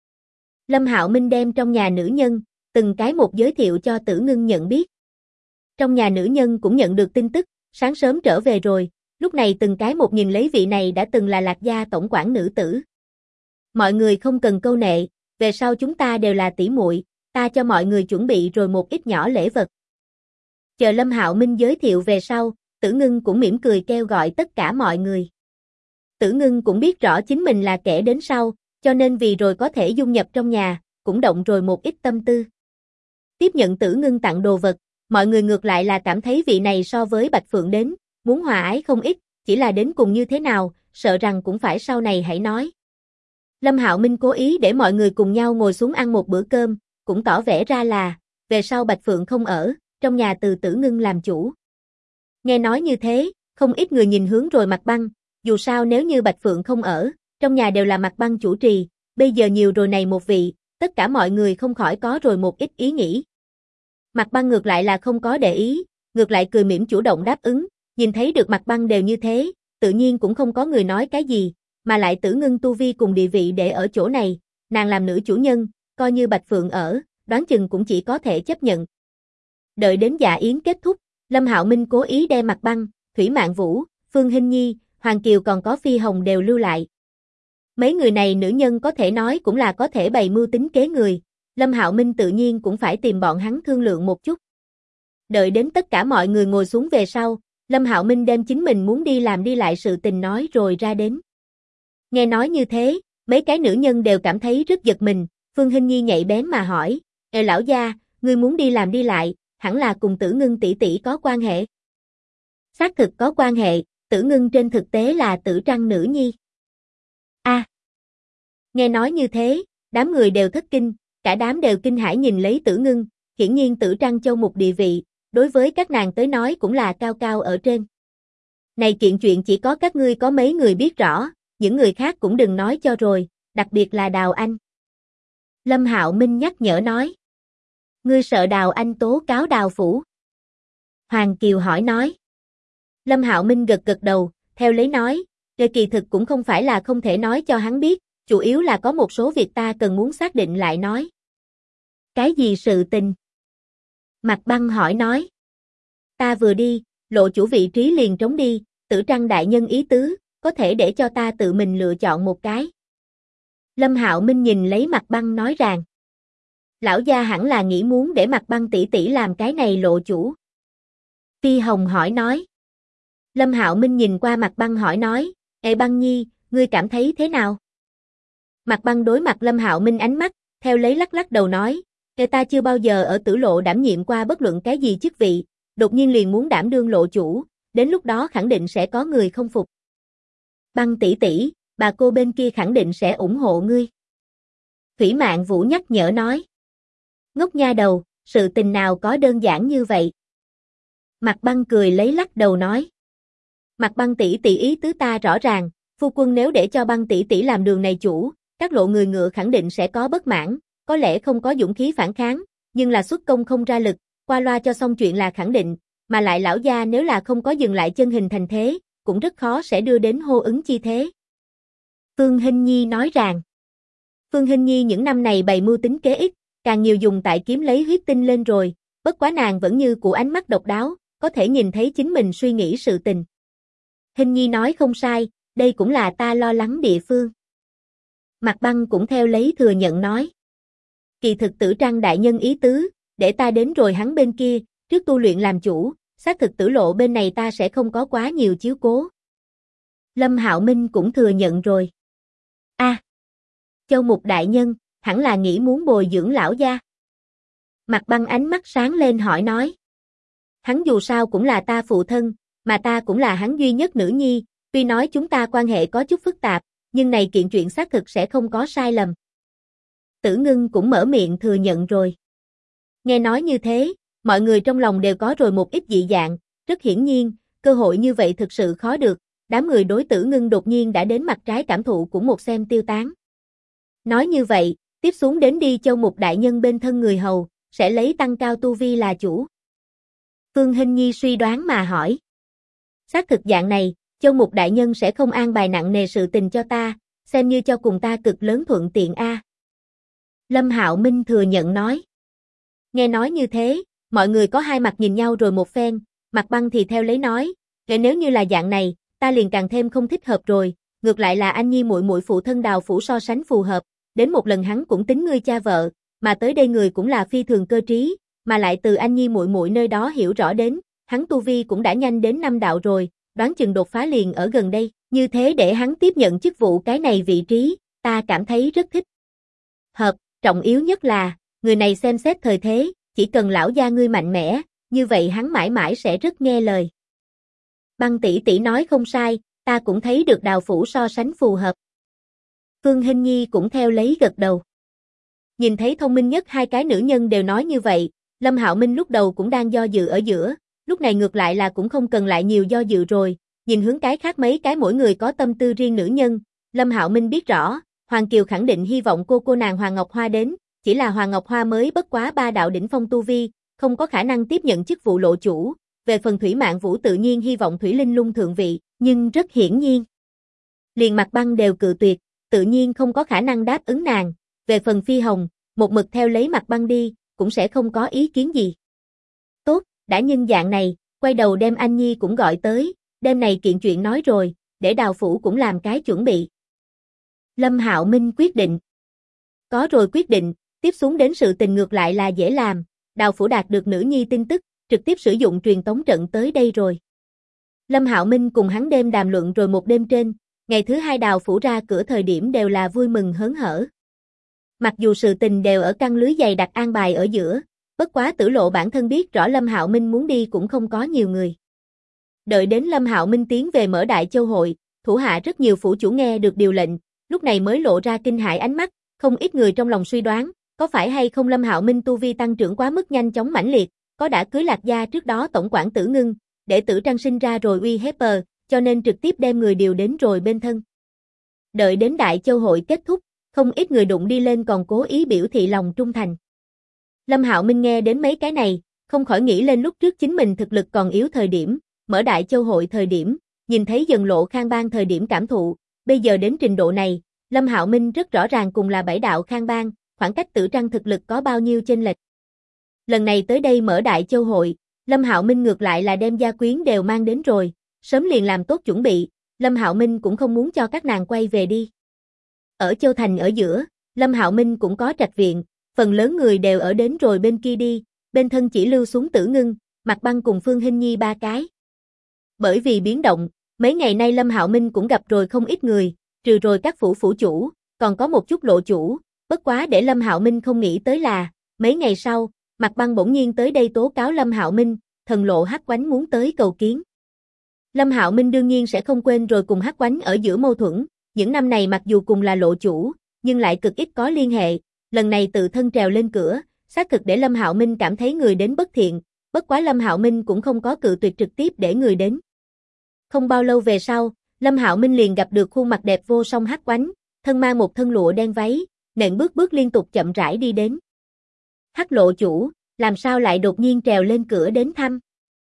Lâm Hạo Minh đem trong nhà nữ nhân, từng cái một giới thiệu cho Tử Ngưng nhận biết. Trong nhà nữ nhân cũng nhận được tin tức, sáng sớm trở về rồi, lúc này từng cái một nhìn lấy vị này đã từng là Lạc gia tổng quản nữ tử. Mọi người không cần câu nệ, về sau chúng ta đều là tỷ muội, ta cho mọi người chuẩn bị rồi một ít nhỏ lễ vật. Chờ Lâm Hạo Minh giới thiệu về sau, Tử Ngưng cũng mỉm cười kêu gọi tất cả mọi người. Tử Ngưng cũng biết rõ chính mình là kẻ đến sau, cho nên vì rồi có thể dung nhập trong nhà, cũng động rồi một ít tâm tư. Tiếp nhận Tử Ngưng tặng đồ vật, mọi người ngược lại là cảm thấy vị này so với Bạch Phượng đến, muốn hòa ái không ít, chỉ là đến cùng như thế nào, sợ rằng cũng phải sau này hãy nói. Lâm Hạo Minh cố ý để mọi người cùng nhau ngồi xuống ăn một bữa cơm, cũng tỏ vẻ ra là, về sau Bạch Phượng không ở, trong nhà từ Tử Ngưng làm chủ. Nghe nói như thế, không ít người nhìn hướng rồi Mạc Băng, dù sao nếu như Bạch Phượng không ở, trong nhà đều là Mạc Băng chủ trì, bây giờ nhiều rồi này một vị, tất cả mọi người không khỏi có rồi một ít ý nghĩ. Mạc Băng ngược lại là không có để ý, ngược lại cười mỉm chủ động đáp ứng, nhìn thấy được Mạc Băng đều như thế, tự nhiên cũng không có người nói cái gì, mà lại Tử Ngưng tu vi cùng địa vị để ở chỗ này, nàng làm nữ chủ nhân, coi như Bạch Phượng ở, đoán chừng cũng chỉ có thể chấp nhận. Đợi đến dạ yến kết thúc, Lâm Hạo Minh cố ý đem Mạc Băng, Thủy Mạn Vũ, Phương Hinh Nhi, Hoàng Kiều còn có Phi Hồng đều lưu lại. Mấy người này nữ nhân có thể nói cũng là có thể bày mưu tính kế người, Lâm Hạo Minh tự nhiên cũng phải tìm bọn hắn thương lượng một chút. Đợi đến tất cả mọi người ngồi xuống về sau, Lâm Hạo Minh đem chính mình muốn đi làm đi lại sự tình nói rồi ra đến. Nghe nói như thế, mấy cái nữ nhân đều cảm thấy rất giật mình, Phương Hinh Nhi nhạy bén mà hỏi, lão gia, ngươi muốn đi làm đi lại, hẳn là cùng Tử Ngưng tỷ tỷ có quan hệ. Xác thực có quan hệ, Tử Ngưng trên thực tế là Tử Trăng nữ nhi. Nghe nói như thế, đám người đều thất kinh, cả đám đều kinh hãi nhìn lấy Tử Ngưng, hiển nhiên Tử Trăng châu mục địa vị, đối với các nàng tới nói cũng là cao cao ở trên. Này kiện chuyện chỉ có các ngươi có mấy người biết rõ, những người khác cũng đừng nói cho rồi, đặc biệt là Đào Anh. Lâm Hạo Minh nhắc nhở nói. Ngươi sợ Đào Anh tố cáo Đào phủ? Hoàng Kiều hỏi nói. Lâm Hạo Minh gật gật đầu, theo lấy nói, kỳ thực cũng không phải là không thể nói cho hắn biết, chủ yếu là có một số việc ta cần muốn xác định lại nói. Cái gì sự tình? Mạc Băng hỏi nói. Ta vừa đi, lộ chủ vị trí liền trống đi, Tử Trăng đại nhân ý tứ, có thể để cho ta tự mình lựa chọn một cái. Lâm Hạo Minh nhìn lấy Mạc Băng nói rằng. Lão gia hẳn là nghĩ muốn để Mạc Băng tỷ tỷ làm cái này lộ chủ. Phi Hồng hỏi nói. Lâm Hạo Minh nhìn qua Mạc Băng hỏi nói, Ê Băng Nhi, ngươi cảm thấy thế nào? Mạc Băng đối mặt Lâm Hạo Minh ánh mắt, theo lấy lắc lắc đầu nói, ta chưa bao giờ ở Tử Lộ đảm nhiệm qua bất luận cái gì chức vị, đột nhiên liền muốn đảm đương lộ chủ, đến lúc đó khẳng định sẽ có người không phục. Băng tỷ tỷ, bà cô bên kia khẳng định sẽ ủng hộ ngươi. Thủy Mạn Vũ nhắc nhở nói. Ngốc nha đầu, sự tình nào có đơn giản như vậy? Mạc Băng cười lấy lắc đầu nói. Mạc Băng tỷ tỷ ý tứ ta rõ ràng, phu quân nếu để cho Băng tỷ tỷ làm đường này chủ, các lộ người ngựa khẳng định sẽ có bất mãn, có lẽ không có dũng khí phản kháng, nhưng là xuất công không ra lực, qua loa cho xong chuyện là khẳng định, mà lại lão gia nếu là không có dừng lại chân hình thành thế, cũng rất khó sẽ đưa đến hô ứng chi thế. Phương Hinh Nhi nói rằng. Phương Hinh Nhi những năm này bày mưu tính kế ít, càng nhiều dùng tại kiếm lấy huyết tinh lên rồi, bất quá nàng vẫn như cũ ánh mắt độc đáo, có thể nhìn thấy chính mình suy nghĩ sự tình. Hinh Nhi nói không sai, đây cũng là ta lo lắng địa phương. Mạc Băng cũng theo lấy thừa nhận nói. Kỳ thực Tử Trăng đại nhân ý tứ, để ta đến rồi hắn bên kia, trước tu luyện làm chủ, xác thực Tử Lộ bên này ta sẽ không có quá nhiều chiếu cố. Lâm Hạo Minh cũng thừa nhận rồi. Châu Mục đại nhân, hẳn là nghĩ muốn bồi dưỡng lão gia. Mạc Băng ánh mắt sáng lên hỏi nói. Hắn dù sao cũng là ta phụ thân, mà ta cũng là hắn duy nhất nữ nhi, tuy nói chúng ta quan hệ có chút phức tạp, nhưng này kiện chuyện xác thực sẽ không có sai lầm. Tử Ngưng cũng mở miệng thừa nhận rồi. Nghe nói như thế, mọi người trong lòng đều có rồi một ít dị dạng, rất hiển nhiên, cơ hội như vậy thực sự khó được, đám người đối Tử Ngưng đột nhiên đã đến mặt trái cảm thụ cũng một xem tiêu tán. Nói như vậy, tiếp xuống đến đi Châu Mục đại nhân bên thân người hầu, sẽ lấy tăng cao tu vi là chủ. Phương Hinh Nhi suy đoán mà hỏi. Xác thực dạng này, Châu Mục đại nhân sẽ không an bài nặng nề sự tình cho ta, xem như cho cùng ta cực lớn thuận tiện a. Lâm Hạo Minh thừa nhận nói. Nghe nói như thế, mọi người có hai mặt nhìn nhau rồi một phen, Mạc Băng thì theo lấy nói, nếu như là dạng này, ta liền càng thêm không thích hợp rồi, ngược lại là anh Nhi muội muội phụ thân Đào phủ so sánh phù hợp, đến một lần hắn cũng tính ngươi cha vợ, mà tới đây người cũng là phi thường cơ trí, mà lại từ anh Nhi muội muội nơi đó hiểu rõ đến, hắn tu vi cũng đã nhanh đến 5 đạo rồi, đoán chừng đột phá liền ở gần đây, như thế để hắn tiếp nhận chức vụ cái này vị trí, ta cảm thấy rất thích. Hợp, trọng yếu nhất là, người này xem xét thời thế, chỉ cần lão gia ngươi mạnh mẽ, như vậy hắn mãi mãi sẽ rất nghe lời. Băng tỷ tỷ nói không sai, ta cũng thấy được Đào phủ so sánh phù hợp. Phương Hinh Nhi cũng theo lấy gật đầu. Nhìn thấy thông minh nhất hai cái nữ nhân đều nói như vậy, Lâm Hạo Minh lúc đầu cũng đang do dự ở giữa, lúc này ngược lại là cũng không cần lại nhiều do dự rồi, nhìn hướng cái khác mấy cái mỗi người có tâm tư riêng nữ nhân, Lâm Hạo Minh biết rõ, Hoàng Kiều khẳng định hy vọng cô nàng Hoàng Ngọc Hoa đến, chỉ là Hoàng Ngọc Hoa mới bất quá 3 đạo đỉnh phong tu vi, không có khả năng tiếp nhận chức vụ lộ chủ, về phần Thủy Mạn Vũ tự nhiên hy vọng Thủy Linh Lung thượng vị, nhưng rất hiển nhiên. Liền Mạc Băng đều cự tuyệt, tự nhiên không có khả năng đáp ứng nàng, về phần Phi Hồng, một mực theo lấy Mạc Băng đi, cũng sẽ không có ý kiến gì. Tốt, đã nhân dạng này, quay đầu đem anh Nhi cũng gọi tới, đêm này kiện chuyện nói rồi, để Đào phủ cũng làm cái chuẩn bị. Lâm Hạo Minh quyết định. Có rồi quyết định, tiếp xuống đến sự tình ngược lại là dễ làm, Đào phủ đạt được nữ nhi tin tức, trực tiếp sử dụng truyền tống trận tới đây rồi. Lâm Hạo Minh cùng hắn đêm đàm luận rồi một đêm trên, ngày thứ hai Đào phủ ra cửa thời điểm đều là vui mừng hớn hở. Mặc dù sự tình đều ở căn lưới dày đặt an bài ở giữa, bất quá Tử Lộ bản thân biết rõ Lâm Hạo Minh muốn đi cũng không có nhiều người. Đợi đến Lâm Hạo Minh tiến về mở Đại Châu hội, thủ hạ rất nhiều phủ chủ nghe được điều lệnh, lúc này mới lộ ra kinh hãi ánh mắt, không ít người trong lòng suy đoán, có phải hay không Lâm Hạo Minh tu vi tăng trưởng quá mức nhanh chóng mãnh liệt, có đã cưới Lạc gia trước đó tổng quản Tử Ngưng, để Tử Trang sinh ra rồi uy hiếp cho nên trực tiếp đem người điều đến rồi bên thân. Đợi đến Đại Châu hội kết thúc, không ít người đụng đi lên còn cố ý biểu thị lòng trung thành. Lâm Hạo Minh nghe đến mấy cái này, không khỏi nghĩ lên lúc trước chính mình thực lực còn yếu thời điểm, mở Đại Châu hội thời điểm, nhìn thấy dần lộ Khang Bang thời điểm cảm thụ, bây giờ đến trình độ này, Lâm Hạo Minh rất rõ ràng cùng là 7 đạo Khang Bang, khoảng cách Tử Trăng thực lực có bao nhiêu chênh lệch. Lần này tới đây mở Đại Châu hội, Lâm Hạo Minh ngược lại là đem gia quyến đều mang đến rồi, sớm liền làm tốt chuẩn bị, Lâm Hạo Minh cũng không muốn cho các nàng quay về đi. Ở Châu Thành ở giữa, Lâm Hạo Minh cũng có trạch viện, phần lớn người đều ở đến rồi bên kia đi, bên thân chỉ lưu xuống Tử Ngưng, Mạc Băng cùng Phương Hinh Nhi 3 cái. Bởi vì biến động, mấy ngày nay Lâm Hạo Minh cũng gặp rồi không ít người, trừ rồi các phủ chủ, còn có một chút lộ chủ, bất quá để Lâm Hạo Minh không nghĩ tới là, mấy ngày sau, Mạc Băng bỗng nhiên tới đây tố cáo Lâm Hạo Minh, thần lộ Hắc Oánh muốn tới cầu kiến. Lâm Hạo Minh đương nhiên sẽ không quên rồi cùng Hắc Oánh ở giữa mâu thuẫn, những năm này mặc dù cùng là lộ chủ, nhưng lại cực ít có liên hệ, lần này tự thân trèo lên cửa, xác thực để Lâm Hạo Minh cảm thấy người đến bất thiện, bất quá Lâm Hạo Minh cũng không có cự tuyệt trực tiếp để người đến. Không bao lâu về sau, Lâm Hạo Minh liền gặp được khuôn mặt đẹp vô song Hắc Oánh, thân mang một thân lụa đen váy, nện bước liên tục chậm rãi đi đến. Hắc lộ chủ, làm sao lại đột nhiên trèo lên cửa đến thăm?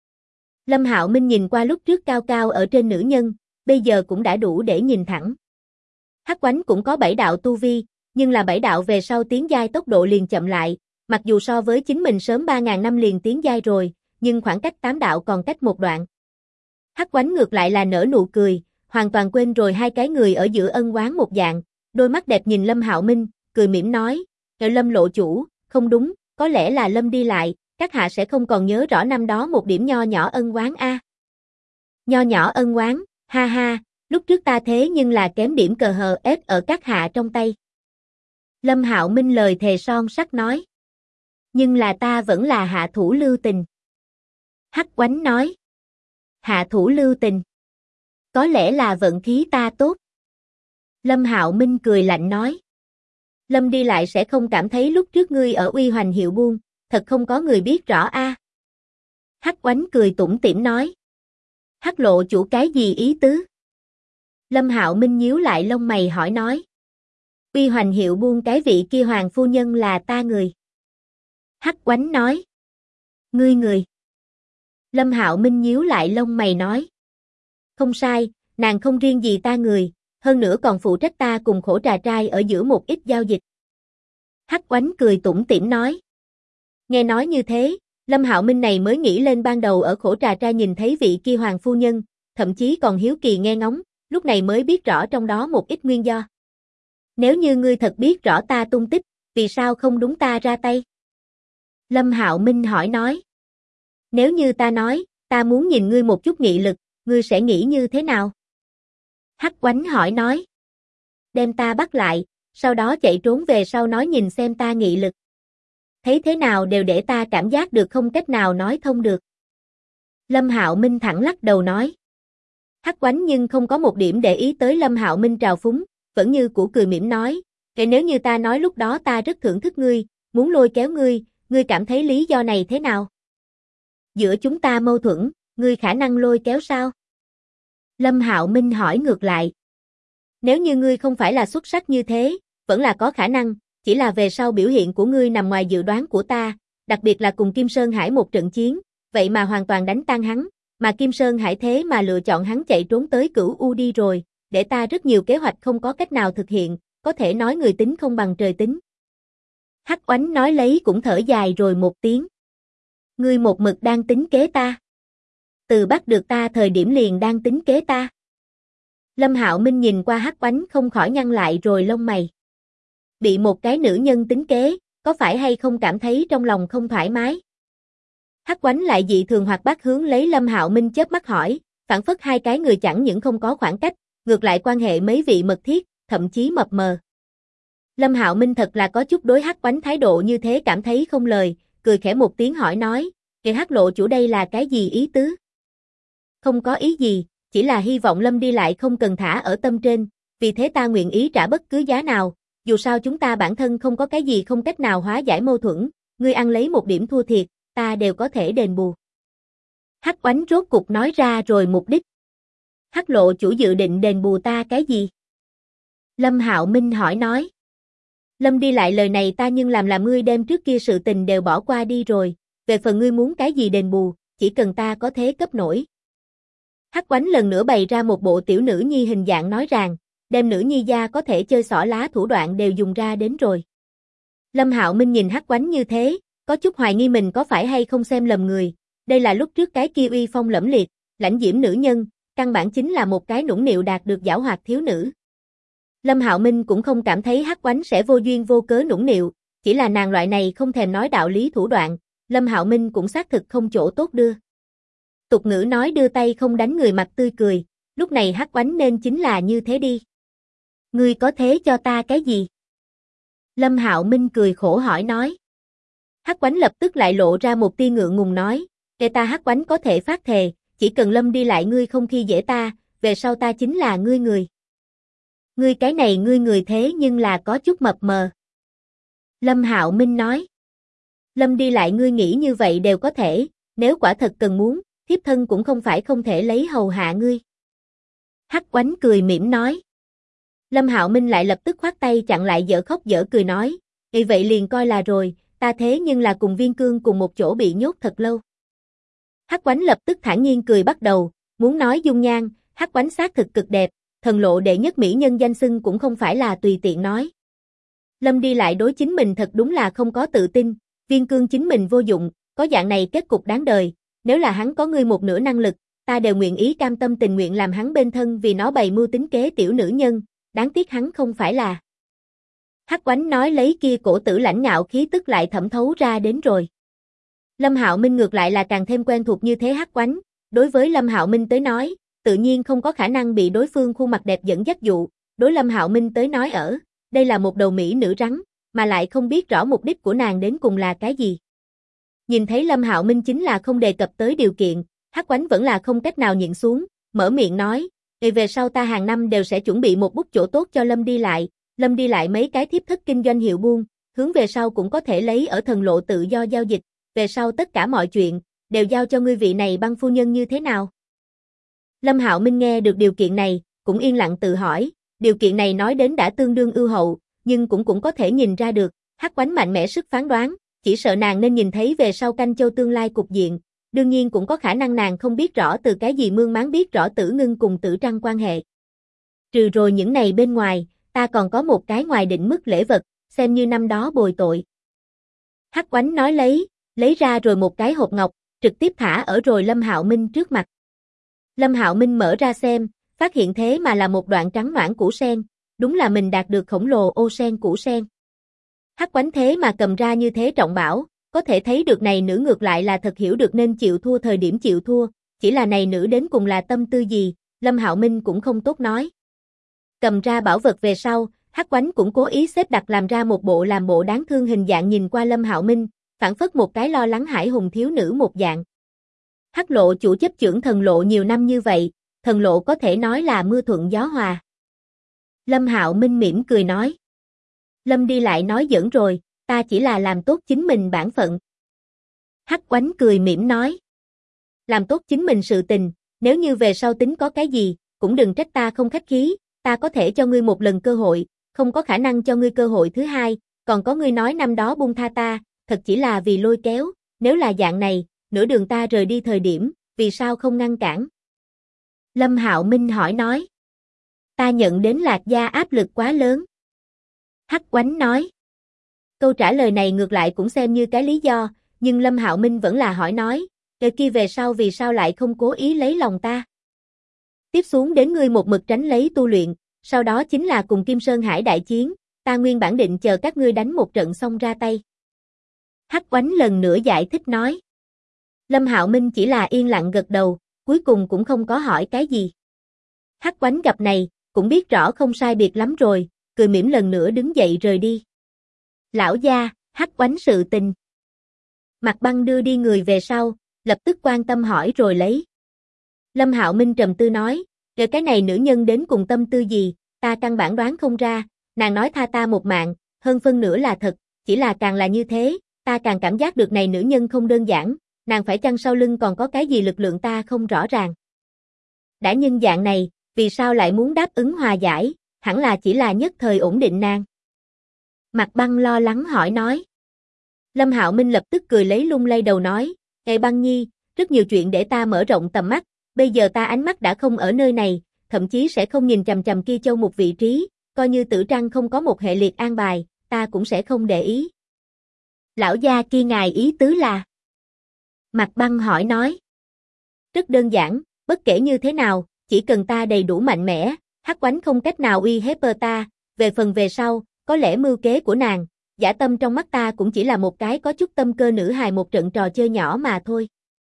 Lâm Hạo Minh nhìn qua lúc trước cao cao ở trên nữ nhân, bây giờ cũng đã đủ để nhìn thẳng. Hắc Oánh cũng có 7 đạo tu vi, nhưng là 7 đạo về sau tiến giai tốc độ liền chậm lại, mặc dù so với chính mình sớm 3.000 năm liền tiến giai rồi, nhưng khoảng cách 8 đạo còn cách một đoạn. Hắc Oánh ngược lại là nở nụ cười, hoàn toàn quên rồi hai cái người ở giữa ân oán một dạng, đôi mắt đẹp nhìn Lâm Hạo Minh, cười mỉm nói, Lâm lộ chủ, không đúng, có lẽ là Lâm đi lại, các hạ sẽ không còn nhớ rõ năm đó một điểm nho nhỏ ân oán a. Nho nhỏ ân oán, ha ha, lúc trước ta thế nhưng là kém điểm cờ hờ ép ở các hạ trong tay. Lâm Hạo Minh lời thề son sắt nói. Nhưng là ta vẫn là hạ thủ lưu tình. Hắc Oánh nói. Hạ thủ lưu tình. Có lẽ là vận khí ta tốt. Lâm Hạo Minh cười lạnh nói. Lâm đi lại sẽ không cảm thấy lúc trước ngươi ở Uy Hoành Hiệu Buôn, thật không có người biết rõ a. Hắc Oánh cười tủm tỉm nói. Hắc lộ chủ cái gì ý tứ? Lâm Hạo Minh nhíu lại lông mày hỏi nói. Uy Hoành Hiệu Buôn cái vị kia hoàng phu nhân là ta người. Hắc Oánh nói. Ngươi người. Lâm Hạo Minh nhíu lại lông mày nói. Không sai, nàng không riêng gì ta người, hơn nữa còn phụ trách ta cùng Khổ Trà Trai ở giữa một ít giao dịch. Hắc Oánh cười tủm tỉm nói. Nghe nói như thế, Lâm Hạo Minh này mới nghĩ lên ban đầu ở Khổ Trà Trai nhìn thấy vị kia hoàng phu nhân, thậm chí còn hiếu kỳ nghe ngóng, lúc này mới biết rõ trong đó một ít nguyên do. Nếu như ngươi thật biết rõ ta tung tích, vì sao không đúng ta ra tay? Lâm Hạo Minh hỏi nói. Nếu như ta nói, ta muốn nhìn ngươi một chút nghị lực, ngươi sẽ nghĩ như thế nào? Hắc Oánh hỏi nói. Đem ta bắt lại, sau đó chạy trốn về sau nói nhìn xem ta nghị lực. Thấy thế nào đều để ta cảm giác được không cách nào nói thông được. Lâm Hạo Minh thẳng lắc đầu nói. Hắc Oánh nhưng không có một điểm để ý tới Lâm Hạo Minh trào phúng, vẫn như cũ cười mỉm nói, kể nếu như ta nói lúc đó ta rất thưởng thức ngươi, muốn lôi kéo ngươi cảm thấy lý do này thế nào? Giữa chúng ta mâu thuẫn, ngươi khả năng lôi kéo sao? Lâm Hạo Minh hỏi ngược lại. Nếu như ngươi không phải là xuất sắc như thế, vẫn là có khả năng, chỉ là về sau biểu hiện của ngươi nằm ngoài dự đoán của ta, đặc biệt là cùng Kim Sơn Hải một trận chiến, vậy mà hoàn toàn đánh tan hắn, mà Kim Sơn Hải thế mà lựa chọn hắn chạy trốn tới Cửu U đi rồi, để ta rất nhiều kế hoạch không có cách nào thực hiện, có thể nói người tính không bằng trời tính. Hắc Oánh nói lấy cũng thở dài rồi một tiếng. Ngươi một mực đang tính kế ta. Từ bắt được ta thời điểm liền đang tính kế ta. Lâm Hạo Minh nhìn qua Hắc Oánh không khỏi nhăn lại rồi lông mày. Bị một cái nữ nhân tính kế, có phải hay không cảm thấy trong lòng không thoải mái? Hắc Oánh lại dị thường hoạt bát hướng lấy Lâm Hạo Minh chớp mắt hỏi, phản phất hai cái người chẳng những không có khoảng cách, ngược lại quan hệ mấy vị mật thiết, thậm chí mập mờ. Lâm Hạo Minh thật là có chút đối Hắc Oánh thái độ như thế cảm thấy không lời, cười khẽ một tiếng hỏi nói, "Kẻ Hắc lộ chủ đây là cái gì ý tứ?" Không có ý gì, chỉ là hy vọng Lâm đi lại không cần thả ở tâm trên, vì thế ta nguyện ý trả bất cứ giá nào, dù sao chúng ta bản thân không có cái gì không cách nào hóa giải mâu thuẫn, ngươi ăn lấy một điểm thua thiệt, ta đều có thể đền bù. Hắc Oánh rốt cục nói ra rồi mục đích. Hắc lộ chủ dự định đền bù ta cái gì? Lâm Hạo Minh hỏi nói. Lâm đi lại lời này ta nhưng làm ngươi đem trước kia sự tình đều bỏ qua đi rồi, về phần ngươi muốn cái gì đền bù, chỉ cần ta có thế cấp nổi. Hắc Oánh lần nữa bày ra một bộ tiểu nữ nhi hình dạng nói rằng, đem nữ nhi gia có thể chơi xỏ lá thủ đoạn đều dùng ra đến rồi. Lâm Hạo Minh nhìn Hắc Oánh như thế, có chút hoài nghi mình có phải hay không xem lầm người, đây là lúc trước cái kia uy phong lẫm liệt, lãnh diễm nữ nhân, căn bản chính là một cái nũng nịu đạt được giảo hoạt thiếu nữ. Lâm Hạo Minh cũng không cảm thấy Hắc Oánh sẽ vô duyên vô cớ nũng nịu, chỉ là nàng loại này không thèm nói đạo lý thủ đoạn, Lâm Hạo Minh cũng xác thực không chỗ tốt đưa. Tục ngữ nói đưa tay không đánh người mặt tươi cười, lúc này Hắc Oánh nên chính là như thế đi. Ngươi có thế cho ta cái gì? Lâm Hạo Minh cười khổ hỏi nói. Hắc Oánh lập tức lại lộ ra một tia ngượng ngùng nói, "Kẻ ta Hắc Oánh có thể phát thề, chỉ cần Lâm đi lại ngươi không khi dễ ta, về sau ta chính là ngươi người." Ngươi cái này ngươi người thế nhưng là có chút mập mờ. Lâm Hạo Minh nói. Lâm đi lại ngươi nghĩ như vậy đều có thể, nếu quả thật cần muốn, thiếp thân cũng không phải không thể lấy hầu hạ ngươi. Hắc Oánh cười mỉm nói. Lâm Hạo Minh lại lập tức khoát tay chặn lại dở khóc dở cười nói, vậy liền coi là rồi, ta thế nhưng là cùng Viên Cương cùng một chỗ bị nhốt thật lâu. Hắc Oánh lập tức thản nhiên cười bắt đầu, muốn nói dung nhan, Hắc Oánh xác thực cực đẹp, thần lộ đệ nhất mỹ nhân danh xưng cũng không phải là tùy tiện nói. Lâm đi lại đối chính mình thật đúng là không có tự tin, Viên Cương chính mình vô dụng, có dạng này kết cục đáng đời, nếu là hắn có ngươi một nửa năng lực, ta đều nguyện ý cam tâm tình nguyện làm hắn bên thân vì nó bày mưu tính kế tiểu nữ nhân, đáng tiếc hắn không phải là. Hắc Oánh nói lấy kia cổ tử lãnh ngạo khí tức lại thẩm thấu ra đến rồi. Lâm Hạo Minh ngược lại là càng thêm quen thuộc như thế Hắc Oánh, đối với Lâm Hạo Minh tới nói, tự nhiên không có khả năng bị đối phương khuôn mặt đẹp dẫn dắt dụ, đối Lâm Hạo Minh tới nói đây là một đầu mỹ nữ rắn, mà lại không biết rõ mục đích của nàng đến cùng là cái gì. Nhìn thấy Lâm Hạo Minh chính là không đề cập tới điều kiện, Hắc Oánh vẫn là không cách nào nhịn xuống, mở miệng nói, về sau ta hàng năm đều sẽ chuẩn bị một bút chỗ tốt cho Lâm đi lại mấy cái thiếp thất kinh doanh hiệu buôn, hướng về sau cũng có thể lấy ở thần lộ tự do giao dịch, về sau tất cả mọi chuyện, đều giao cho ngươi vị này băng phu nhân như thế nào? Lâm Hạo Minh nghe được điều kiện này, cũng yên lặng tự hỏi, điều kiện này nói đến đã tương đương ưu hậu, nhưng cũng có thể nhìn ra được, Hắc Oánh mạnh mẽ sức phán đoán, chỉ sợ nàng nên nhìn thấy về sau Canh Châu tương lai cục diện, đương nhiên cũng có khả năng nàng không biết rõ từ cái gì mương máng biết rõ Tử Ngưng cùng Tử Trăng quan hệ. Trừ rồi những này bên ngoài, ta còn có một cái ngoài định mức lễ vật, xem như năm đó bồi tội. Hắc Oánh nói lấy ra rồi một cái hộp ngọc, trực tiếp thả ở rồi Lâm Hạo Minh trước mặt. Lâm Hạo Minh mở ra xem, phát hiện thế mà là một đoạn trắng noãn củ sen, đúng là mình đạt được khổng lồ ô sen củ sen. Hắc Oánh thế mà cầm ra như thế trọng bảo, có thể thấy được này nữ ngược lại là thật hiểu được nên chịu thua thời điểm chịu thua, chỉ là này nữ đến cùng là tâm tư gì, Lâm Hạo Minh cũng không tốt nói. Cầm ra bảo vật về sau, Hắc Oánh cũng cố ý xếp đặt làm ra một bộ làm bộ đáng thương hình dạng nhìn qua Lâm Hạo Minh, phản phất một cái lo lắng hải hùng thiếu nữ một dạng. Hắc lộ chủ chấp chưởng thần lộ nhiều năm như vậy, thần lộ có thể nói là mưa thuận gió hòa. Lâm Hạo Minh mỉm cười nói. Lâm đi lại nói giỡn rồi, ta chỉ là làm tốt chính mình bản phận. Hắc Oánh cười mỉm nói. Làm tốt chính mình sự tình, nếu như về sau tính có cái gì, cũng đừng trách ta không khách khí, ta có thể cho ngươi một lần cơ hội, không có khả năng cho ngươi cơ hội thứ hai, còn có ngươi nói năm đó buông tha ta, thật chỉ là vì lôi kéo, nếu là dạng này, nửa đường ta rời đi thời điểm, vì sao không ngăn cản? Lâm Hạo Minh hỏi nói. Ta nhận đến Lạc gia áp lực quá lớn. Hắc Oánh nói. Câu trả lời này ngược lại cũng xem như cái lý do, nhưng Lâm Hạo Minh vẫn là hỏi nói, kể kia về sau vì sao lại không cố ý lấy lòng ta? Tiếp xuống đến ngươi một mực tránh lấy tu luyện, sau đó chính là cùng Kim Sơn Hải đại chiến, ta nguyên bản định chờ các ngươi đánh một trận xong ra tay. Hắc Oánh lần nữa giải thích nói. Lâm Hạo Minh chỉ là yên lặng gật đầu, cuối cùng cũng không có hỏi cái gì. Hắc Oánh gặp này, cũng biết rõ không sai biệt lắm rồi, cười mỉm lần nữa đứng dậy rời đi. Lão gia, Hắc Oánh sự tình. Mạc Băng đưa đi người về sau, lập tức quan tâm hỏi rồi lấy. Lâm Hạo Minh trầm tư nói, rồi cái này nữ nhân đến cùng tâm tư gì, ta căn bản đoán không ra, nàng nói tha ta một mạng, hơn phân nửa là thật, chỉ là càng là như thế, ta càng cảm giác được này nữ nhân không đơn giản, nàng phải chăng sau lưng còn có cái gì lực lượng ta không rõ ràng. Đã nhân dạng này, vì sao lại muốn đáp ứng hòa giải, hẳn là chỉ là nhất thời ổn định nàng. Mạc Băng lo lắng hỏi nói. Lâm Hạo Minh lập tức cười lấy lung lay đầu nói, Ê Băng Nhi, rất nhiều chuyện để ta mở rộng tầm mắt, bây giờ ta ánh mắt đã không ở nơi này, thậm chí sẽ không nhìn chằm chằm kia châu một vị trí, coi như Tử Trăng không có một hệ liệt an bài, ta cũng sẽ không để ý. Lão gia kia ngài ý tứ là? Mạc Băng hỏi nói. Rất đơn giản, bất kể như thế nào, chỉ cần ta đầy đủ mạnh mẽ, Hắc Oánh không cách nào uy hiếp ta, về phần về sau, có lẽ mưu kế của nàng, dã tâm trong mắt ta cũng chỉ là một cái có chút tâm cơ nữ hài một trận trò chơi nhỏ mà thôi.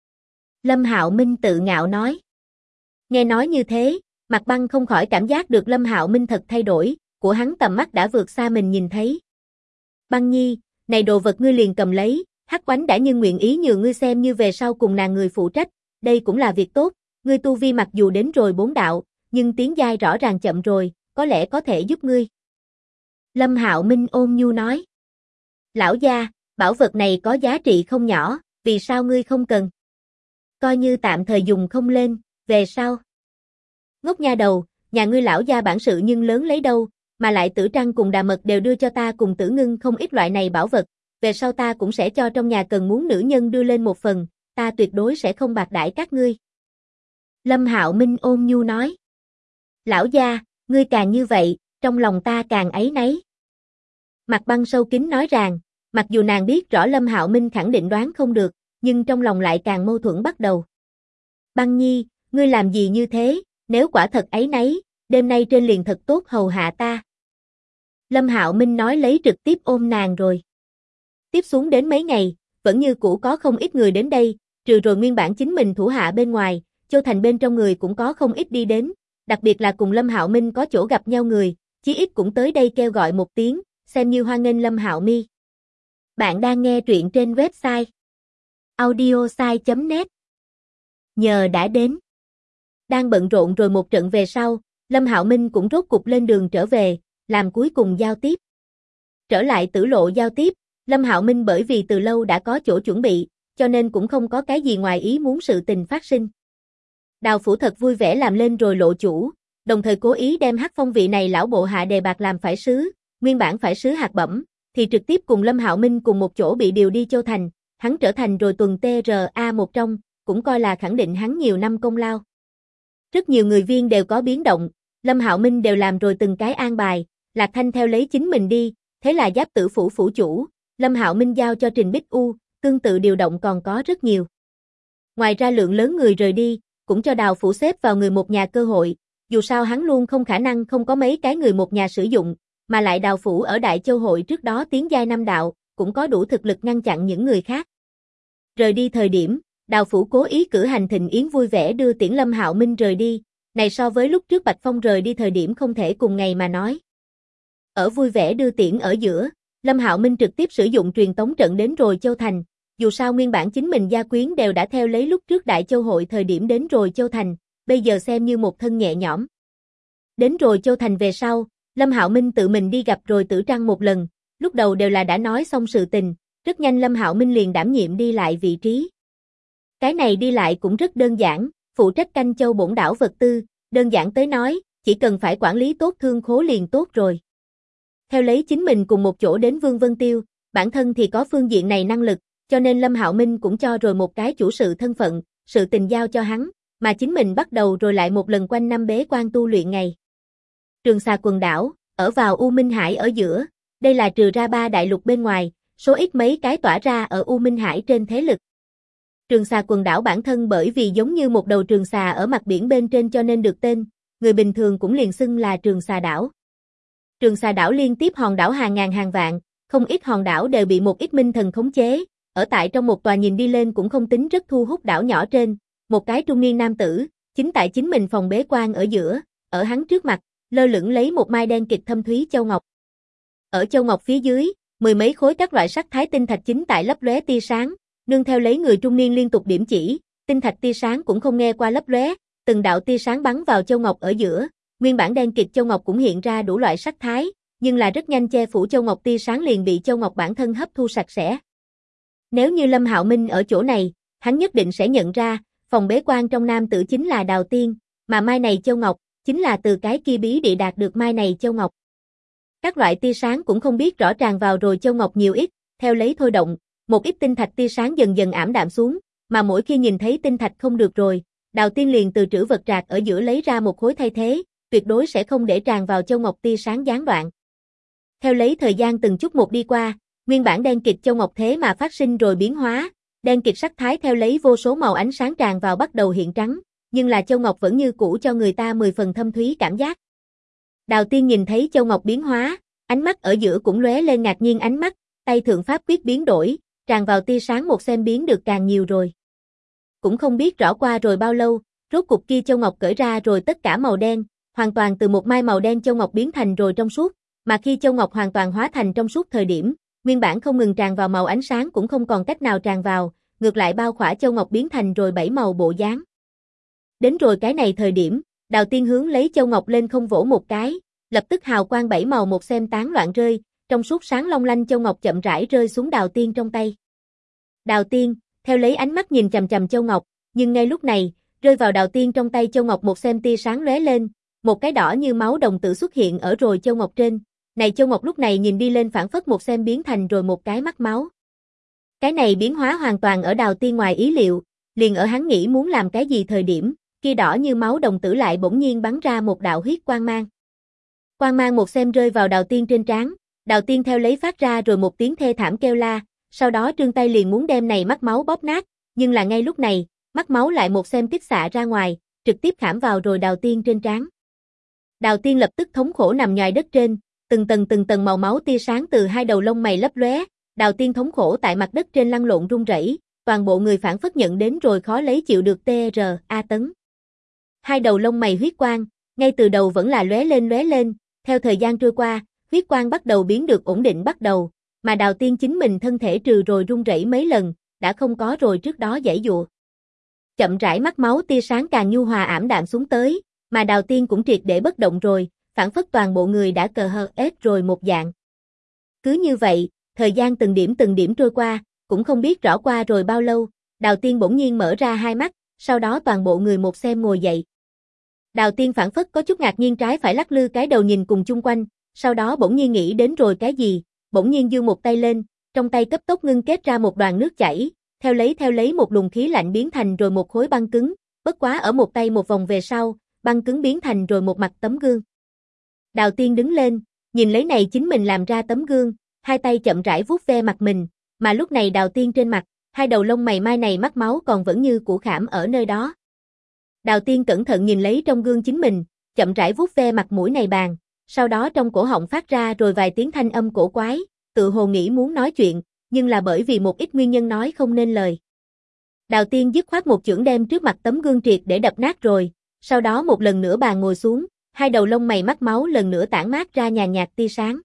Lâm Hạo Minh tự ngạo nói. Nghe nói như thế, Mạc Băng không khỏi cảm giác được Lâm Hạo Minh thật thay đổi, của hắn tầm mắt đã vượt xa mình nhìn thấy. Băng Nhi, này đồ vật ngươi liền cầm lấy, Hắc Oánh đã nhưng nguyện ý nhường ngươi xem như về sau cùng nàng người phụ trách, đây cũng là việc tốt, ngươi tu vi mặc dù đến rồi 4 đạo, nhưng tiến giai rõ ràng chậm rồi, có lẽ có thể giúp ngươi. Lâm Hạo Minh ôn nhu nói. Lão gia, bảo vật này có giá trị không nhỏ, vì sao ngươi không cần? Coi như tạm thời dùng không lên, về sau. Ngốc nha đầu, nhà ngươi lão gia bản sự nhưng lớn lấy đâu, mà lại Tử Trăng cùng Đà Mật đều đưa cho ta cùng Tử Ngưng không ít loại này bảo vật, về sau ta cũng sẽ cho trong nhà cần muốn nữ nhân đưa lên một phần, ta tuyệt đối sẽ không bạc đãi các ngươi. Lâm Hạo Minh ôn nhu nói. Lão gia, ngươi càng như vậy, trong lòng ta càng áy náy. Mạc Băng sâu kín nói rằng, mặc dù nàng biết rõ Lâm Hạo Minh khẳng định đoán không được, nhưng trong lòng lại càng mâu thuẫn bắt đầu. Băng Nhi, ngươi làm gì như thế, nếu quả thật áy náy, đêm nay trên liền thật tốt hầu hạ ta. Lâm Hạo Minh nói lấy trực tiếp ôm nàng rồi. Tiếp xuống đến mấy ngày, vẫn như cũ có không ít người đến đây, trừ rồi nguyên bản chính mình thủ hạ bên ngoài, Châu Thành bên trong người cũng có không ít đi đến, đặc biệt là cùng Lâm Hạo Minh có chỗ gặp nhau người, chí ít cũng tới đây kêu gọi một tiếng, xem như hoan nghênh Lâm Hạo Mi. Bạn đang nghe truyện trên website audiosai.net. Nhờ đã đến. Đang bận rộn rồi một trận về sau, Lâm Hạo Minh cũng rốt cục lên đường trở về, làm cuối cùng giao tiếp. Trở lại Tử Lộ giao tiếp, Lâm Hạo Minh bởi vì từ lâu đã có chỗ chuẩn bị, cho nên cũng không có cái gì ngoài ý muốn sự tình phát sinh. Đào Phủ thật vui vẻ làm lên rồi lộ chủ, đồng thời cố ý đem Hắc Phong vị này lão bộ hạ đề bạt làm phải sứ, nguyên bản phải sứ hạt bẩm, thì trực tiếp cùng Lâm Hạo Minh cùng một chỗ bị điều đi Châu Thành, hắn trở thành rồi tuần TRA một trong, cũng coi là khẳng định hắn nhiều năm công lao. Rất nhiều người viên đều có biến động, Lâm Hạo Minh đều làm rồi từng cái an bài, Lạc Thanh theo lấy chính mình đi, thế là Giáp Tử phủ phủ chủ, Lâm Hạo Minh giao cho Trình Bích U, tương tự điều động còn có rất nhiều. Ngoài ra lượng lớn người rời đi, cũng cho Đào phủ xếp vào người một nhà cơ hội, dù sao hắn luôn không khả năng không có mấy cái người một nhà sử dụng, mà lại Đào phủ ở Đại Châu hội trước đó tiến giai năm đạo, cũng có đủ thực lực ngăn chặn những người khác. Rời đi thời điểm, Đào phủ cố ý cử hành thịnh yến vui vẻ đưa tiễn Lâm Hạo Minh rời đi, này so với lúc trước Bạch Phong rời đi thời điểm không thể cùng ngày mà nói. Ở vui vẻ đưa tiễn ở giữa, Lâm Hạo Minh trực tiếp sử dụng truyền tống trận đến rồi Châu Thành, dù sao nguyên bản chính mình gia quyến đều đã theo lấy lúc trước Đại Châu hội thời điểm đến rồi Châu Thành, bây giờ xem như một thân nhẹ nhõm. Đến rồi Châu Thành về sau, Lâm Hạo Minh tự mình đi gặp rồi Tử Trăng một lần, lúc đầu đều là đã nói xong sự tình, rất nhanh Lâm Hạo Minh liền đảm nhiệm đi lại vị trí. Cái này đi lại cũng rất đơn giản, phụ trách canh châu bổn đảo vật tư, đơn giản tới nói, chỉ cần phải quản lý tốt thương khố liền tốt rồi. Theo lấy chính mình cùng một chỗ đến Vương Vân Tiêu, bản thân thì có phương diện này năng lực, cho nên Lâm Hạo Minh cũng cho rồi một cái chủ sự thân phận, sự tình giao cho hắn, mà chính mình bắt đầu rồi lại một lần quanh năm bế quan tu luyện ngày. Trường Sa quần đảo, ở vào U Minh Hải ở giữa, đây là trừ ra 3 đại lục bên ngoài, số ít mấy cái tỏa ra ở U Minh Hải trên thế lực. Trường Sa quần đảo bản thân bởi vì giống như một đầu trường xà ở mặt biển bên trên cho nên được tên, người bình thường cũng liền xưng là Trường Sa đảo. Trường Sa đảo liên tiếp hòn đảo hàng ngàn hàng vạn, không ít hòn đảo đều bị một ít minh thần khống chế, ở tại trong một tòa nhìn đi lên cũng không tính rất thu hút đảo nhỏ trên, một cái trung niên nam tử, chính tại chính mình phòng bế quan ở giữa, ở hắn trước mặt, lơ lửng lấy một mai đen kịt thâm thúy châu ngọc. Ở châu ngọc phía dưới, mười mấy khối các loại sắc thái tinh thạch chính tại lấp lóe tia sáng, nương theo lấy người trung niên liên tục điểm chỉ, tinh thạch tia sáng cũng không nghe qua lấp lóe, từng đạo tia sáng bắn vào châu ngọc ở giữa, nguyên bản đen kịt châu ngọc cũng hiện ra đủ loại sắc thái, nhưng là rất nhanh che phủ châu ngọc tia sáng liền bị châu ngọc bản thân hấp thu sạch sẽ. Nếu như Lâm Hạo Minh ở chỗ này, hắn nhất định sẽ nhận ra, phòng bế quan trong nam tử chính là Đào Tiên, mà mai này châu ngọc, chính là từ cái kia bí địa đạt được mai này châu ngọc. Các loại tia sáng cũng không biết rõ tràn vào rồi châu ngọc nhiều ít, theo lấy thôi động, một ít tinh thạch tia sáng dần dần ảm đạm xuống, mà mỗi khi nhìn thấy tinh thạch không được rồi, Đào Tiên liền từ trữ vật trạc ở giữa lấy ra một khối thay thế, tuyệt đối sẽ không để tràn vào châu ngọc tia sáng gián đoạn. Theo lấy thời gian từng chút một đi qua, nguyên bản đen kịt châu ngọc thế mà phát sinh rồi biến hóa, đen kịt sắc thái theo lấy vô số màu ánh sáng tràn vào bắt đầu hiện trắng, nhưng là châu ngọc vẫn như cũ cho người ta 10 phần thâm thúy cảm giác. Đào Tiên nhìn thấy châu ngọc biến hóa, ánh mắt ở giữa cũng lóe lên ngạc nhiên ánh mắt, tay thượng pháp quyết biến đổi, tràn vào tia sáng một xem biến được càng nhiều rồi. Cũng không biết rõ qua rồi bao lâu, rốt cục kia châu ngọc cởi ra rồi tất cả màu đen, hoàn toàn từ một mai màu đen châu ngọc biến thành rồi trong suốt, mà khi châu ngọc hoàn toàn hóa thành trong suốt thời điểm, nguyên bản không ngừng tràn vào màu ánh sáng cũng không còn cách nào tràn vào, ngược lại bao khỏa châu ngọc biến thành rồi 7 màu bộ dáng. Đến rồi cái này thời điểm, Đào Tiên hướng lấy châu ngọc lên không vỗ một cái, lập tức hào quang 7 màu một xem tán loạn rơi, trong suốt sáng long lanh châu ngọc chậm rãi rơi xuống Đào Tiên trong tay. Đào Tiên, theo lấy ánh mắt nhìn chằm chằm châu ngọc, nhưng ngay lúc này, rơi vào Đào Tiên trong tay châu ngọc một xem tia sáng lóe lên, một cái đỏ như máu đồng tử xuất hiện ở rồi châu ngọc trên. Này châu ngọc lúc này nhìn đi lên phản phất một xem biến thành rồi một cái mắt máu. Cái này biến hóa hoàn toàn ở Đào Tiên ngoài ý liệu, liền ở hắn nghĩ muốn làm cái gì thời điểm, kia đỏ như máu đồng tử lại bỗng nhiên bắn ra một đạo huyết quang mang. Quang mang một xem rơi vào Đào Tiên trên trán, Đào Tiên theo lấy phát ra rồi một tiếng thê thảm kêu la, sau đó trương tay liền muốn đem này mắt máu bóp nát, nhưng là ngay lúc này, mắt máu lại một xem kích xạ ra ngoài, trực tiếp khảm vào rồi Đào Tiên trên trán. Đào Tiên lập tức thống khổ nằm nhoài đất trên, từng tầng màu máu tia sáng từ hai đầu lông mày lấp lóe, Đào Tiên thống khổ tại mặt đất trên lăn lộn run rẩy, toàn bộ người phản phất nhận đến rồi khó lấy chịu được TRA tấn. Hai đầu lông mày huyết quang, ngay từ đầu vẫn là lóe lên, theo thời gian trôi qua, huyết quang bắt đầu biến được ổn định bắt đầu, mà Đào Tiên chính mình thân thể trừ rồi run rẩy mấy lần, đã không có rồi trước đó giãy giụa. Chậm rãi mắt máu tia sáng càng nhu hòa ảm đạm xuống tới, mà Đào Tiên cũng triệt để bất động rồi, phản phất toàn bộ người đã cờ hờ ết rồi một dạng. Cứ như vậy, thời gian từng điểm trôi qua, cũng không biết rõ qua rồi bao lâu, Đào Tiên bỗng nhiên mở ra hai mắt, sau đó toàn bộ người một xem ngồi dậy. Đào Tiên phảng phất có chút ngạc nhiên trái phải lắc lư cái đầu nhìn cùng chung quanh, sau đó bỗng nhiên nghĩ đến rồi cái gì, bỗng nhiên giương một tay lên, trong tay cấp tốc ngưng kết ra một đoàn nước chảy, theo lấy một luồng khí lạnh biến thành rồi một khối băng cứng, bất quá ở một tay một vòng về sau, băng cứng biến thành rồi một mặt tấm gương. Đào Tiên đứng lên, nhìn lấy này chính mình làm ra tấm gương, hai tay chậm rãi vuốt ve mặt mình, mà lúc này Đào Tiên trên mặt, hai đầu lông mày mai này mắt máu còn vẫn như cũ khảm ở nơi đó. Đào Tiên cẩn thận nhìn lấy trong gương chính mình, chậm rãi vuốt ve mặt mũi này bàn, sau đó trong cổ họng phát ra rồi vài tiếng thanh âm cổ quái, tự hồ nghĩ muốn nói chuyện, nhưng là bởi vì một ít nguyên nhân nói không nên lời. Đào Tiên dứt khoát một chưởng đem trước mặt tấm gương triệt để đập nát rồi, sau đó một lần nữa bàn ngồi xuống, hai đầu lông mày mắt máu lần nữa tản mát ra nhàn nhạt tia sáng.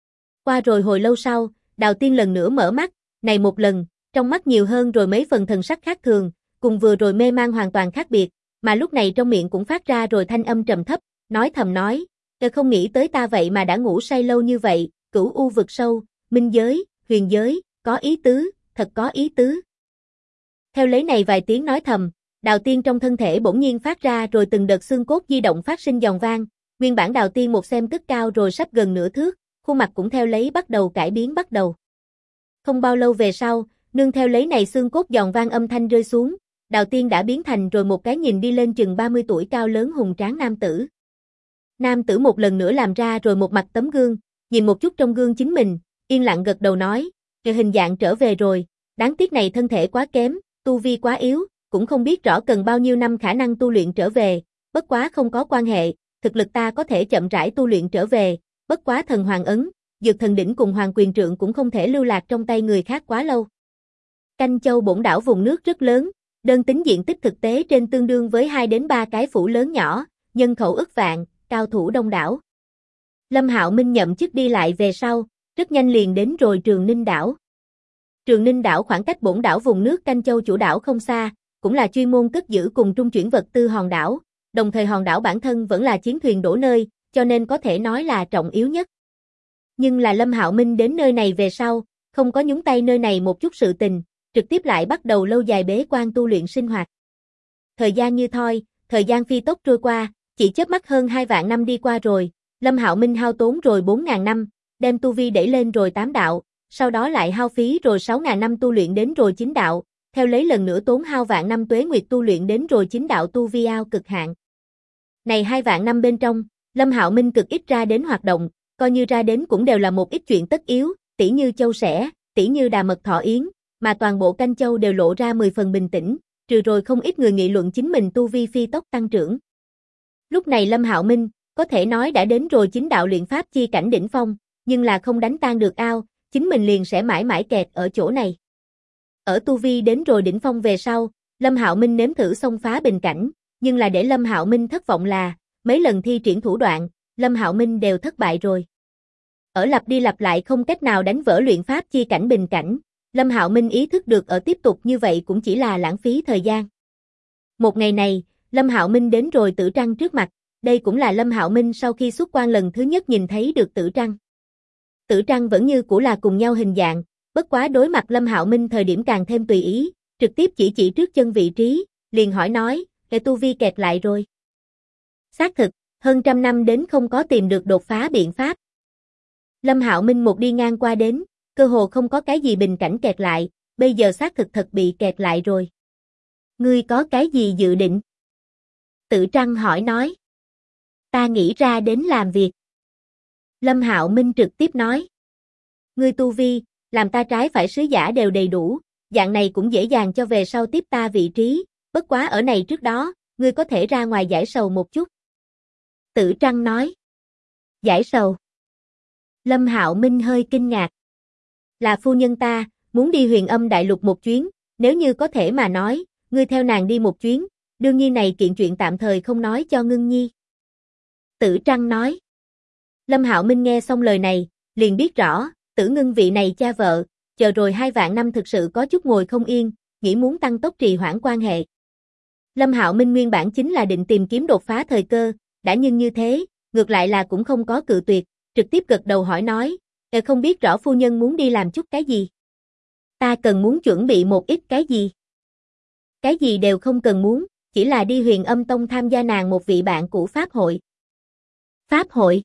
Qua rồi hồi lâu sau, Đào Tiên lần nữa mở mắt, này một lần, trong mắt nhiều hơn rồi mấy phần thần sắc khác thường, cùng vừa rồi mê mang hoàn toàn khác biệt, mà lúc này trong miệng cũng phát ra rồi thanh âm trầm thấp, nói thầm nói, không nghĩ tới ta vậy mà đã ngủ say lâu như vậy, cửu u vực sâu, minh giới, huyền giới, có ý tứ, thật có ý tứ. Theo lấy này vài tiếng nói thầm, Đào Tiên trong thân thể bỗng nhiên phát ra rồi từng đợt xương cốt di động phát sinh giòn vang, nguyên bản Đào Tiên một xem cất cao rồi sắp gần nửa thước, khuôn mặt cũng theo lấy bắt đầu cải biến bắt đầu. Không bao lâu về sau, nương theo lấy này xương cốt giòn vang âm thanh rơi xuống, Đào Tiên đã biến thành rồi một cái nhìn đi lên chừng 30 tuổi cao lớn hùng tráng nam tử. Nam tử một lần nữa làm ra rồi một mặt tấm gương, nhìn một chút trong gương chính mình, yên lặng gật đầu nói, hình dạng trở về rồi, đáng tiếc này thân thể quá kém, tu vi quá yếu, cũng không biết rõ cần bao nhiêu năm khả năng tu luyện trở về, bất quá không có quan hệ, thực lực ta có thể chậm rãi tu luyện trở về, bất quá thần hoàng ấn, dược thần đỉnh cùng hoàng quyền trượng cũng không thể lưu lạc trong tay người khác quá lâu. Canh Châu bổn đảo vùng nước rất lớn, đơn tính diện tích thực tế trên tương đương với 2 đến 3 cái phủ lớn nhỏ, nhân khẩu ức vạn, cao thủ đông đảo. Lâm Hạo Minh nhậm chức đi lại về sau, rất nhanh liền đến rồi Trường Ninh đảo. Trường Ninh đảo khoảng cách bổn đảo vùng nước Canh Châu chủ đảo không xa, cũng là chuyên môn cất giữ cùng trung chuyển vật tư hòn đảo, đồng thời hòn đảo bản thân vẫn là chiến thuyền đổ nơi, cho nên có thể nói là trọng yếu nhất. Nhưng là Lâm Hạo Minh đến nơi này về sau, không có nhúng tay nơi này một chút sự tình, trực tiếp lại bắt đầu lâu dài bế quan tu luyện sinh hoạt. Thời gian như thoi, thời gian phi tốc trôi qua, chỉ chớp mắt hơn 2 vạn năm đi qua rồi, Lâm Hạo Minh hao tốn rồi 4.000 năm, đem tu vi đẩy lên rồi 8 đạo, sau đó lại hao phí rồi 6.000 năm tu luyện đến rồi 9 đạo, theo lấy lần nữa tốn hao vạn năm tuế nguyệt tu luyện đến rồi 9 đạo tu vi ao cực hạn. Này 2 vạn năm bên trong, Lâm Hạo Minh cực ít ra đến hoạt động, coi như ra đến cũng đều là một ít chuyện tất yếu, tỉ như châu sẻ, tỉ như đà mật thọ yến, mà toàn bộ Canh Châu đều lộ ra 10 phần bình tĩnh, trừ rồi không ít người nghị luận chính mình tu vi phi tốc tăng trưởng. Lúc này Lâm Hạo Minh, có thể nói đã đến rồi 9 đạo luyện pháp chi cảnh đỉnh phong, nhưng là không đánh tan được ao, chính mình liền sẽ mãi mãi kẹt ở chỗ này. Ở tu vi đến rồi đỉnh phong về sau, Lâm Hạo Minh nếm thử xông phá bình cảnh, nhưng là để Lâm Hạo Minh thất vọng là, mấy lần thi triển thủ đoạn, Lâm Hạo Minh đều thất bại rồi. Ở lặp đi lặp lại không cách nào đánh vỡ luyện pháp chi cảnh bình cảnh, Lâm Hạo Minh ý thức được ở tiếp tục như vậy cũng chỉ là lãng phí thời gian. Một ngày này, Lâm Hạo Minh đến rồi Tử Trăng trước mặt, đây cũng là Lâm Hạo Minh sau khi xuất quan lần thứ nhất nhìn thấy được Tử Trăng. Tử Trăng vẫn như cũ là cùng nhau hình dạng, bất quá đối mặt Lâm Hạo Minh thời điểm càng thêm tùy ý, trực tiếp chỉ trước chân vị trí, liền hỏi nói, "Cái tu vi kẹt lại rồi?" Xác thực, hơn trăm năm đến không có tìm được đột phá biện pháp. Lâm Hạo Minh một đi ngang qua đến, cơ hồ không có cái gì bình cảnh kẹt lại, bây giờ xác thực thật bị kẹt lại rồi. Ngươi có cái gì dự định? Tử Trăng hỏi nói. Ta nghĩ ra đến làm việc. Lâm Hạo Minh trực tiếp nói. Ngươi tu vi, làm ta trái phải sứ giả đều đầy đủ, dạng này cũng dễ dàng cho về sau tiếp ta vị trí, bất quá ở này trước đó, ngươi có thể ra ngoài giải sầu một chút. Tử Trăng nói. Giải sầu. Lâm Hạo Minh hơi kinh ngạc. Là phu nhân ta, muốn đi Huyền Âm Đại Lục một chuyến, nếu như có thể mà nói, ngươi theo nàng đi một chuyến, đương nhiên này kiện chuyện tạm thời không nói cho Ngưng Nhi. Tử Trăng nói. Lâm Hạo Minh nghe xong lời này, liền biết rõ, Tử Ngưng vị này cha vợ, chờ rồi 2 vạn năm thực sự có chút ngồi không yên, nghĩ muốn tăng tốc trì hoãn quan hệ. Lâm Hạo Minh nguyên bản chính là định tìm kiếm đột phá thời cơ, đã nhưng như thế, ngược lại là cũng không có cự tuyệt, trực tiếp gật đầu hỏi nói, không biết rõ phu nhân muốn đi làm chút cái gì. Ta cần muốn chuẩn bị một ít cái gì. Cái gì đều không cần muốn, chỉ là đi Huyền Âm Tông tham gia nàng một vị bạn cũ pháp hội. Pháp hội?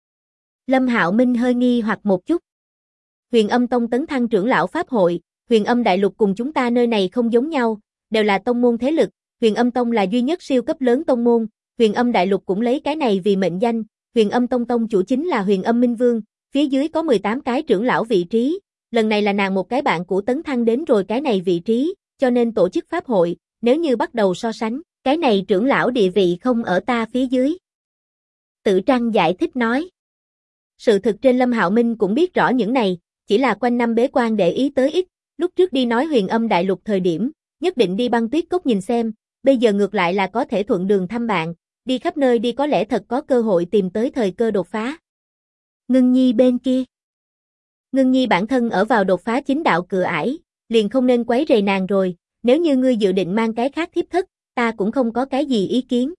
Lâm Hạo Minh hơi nghi hoặc một chút. Huyền Âm Tông tấn thăng trưởng lão pháp hội, Huyền Âm Đại Lục cùng chúng ta nơi này không giống nhau, đều là tông môn thế lực, Huyền Âm Tông là duy nhất siêu cấp lớn tông môn, Huyền Âm Đại Lục cũng lấy cái này vì mệnh danh, Huyền Âm Tông tông chủ chính là Huyền Âm Minh Vương, phía dưới có 18 cái trưởng lão vị trí, lần này là nàng một cái bạn cũ tấn thăng đến rồi cái này vị trí, cho nên tổ chức pháp hội, nếu như bắt đầu so sánh, cái này trưởng lão địa vị không ở ta phía dưới. Tử Trăng giải thích nói. Sự thực trên Lâm Hạo Minh cũng biết rõ những này, chỉ là quanh năm bế quan để ý tới ít, lúc trước đi nói Huyền Âm Đại Lục thời điểm, nhất định đi Băng Tuyết Cốc nhìn xem, bây giờ ngược lại là có thể thuận đường thăm bạn, đi khắp nơi đi có lẽ thật có cơ hội tìm tới thời cơ đột phá. Ngưng Nhi bên kia. Ngưng Nhi bản thân ở vào đột phá chính đạo cửa ải, liền không nên quấy rầy nàng rồi, nếu như ngươi dự định mang cái khác thiếp thất, ta cũng không có cái gì ý kiến.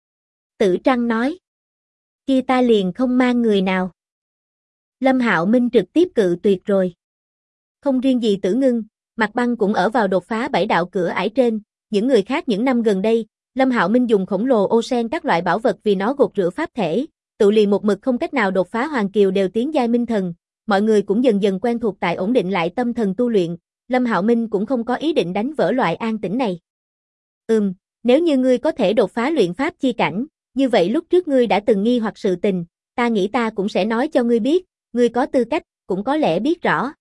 Tử Trăng nói. Kia ta liền không mang người nào. Lâm Hạo Minh trực tiếp cự tuyệt rồi. Không riêng gì Tử Ngưng, Mạc Băng cũng ở vào đột phá 7 đạo cửa ải trên, những người khác những năm gần đây, Lâm Hạo Minh dùng khổng lồ ô sen các loại bảo vật vì nó gột rửa pháp thể, tự liền một mực không cách nào đột phá Hoàng Kiều đều tiến giai minh thần, mọi người cũng dần dần quen thuộc tại ổn định lại tâm thần tu luyện, Lâm Hạo Minh cũng không có ý định đánh vỡ loại an tĩnh này. Nếu như ngươi có thể đột phá luyện pháp chi cảnh, như vậy lúc trước ngươi đã từng nghi hoặc sự tình, ta nghĩ ta cũng sẽ nói cho ngươi biết, ngươi có tư cách, cũng có lẽ biết rõ.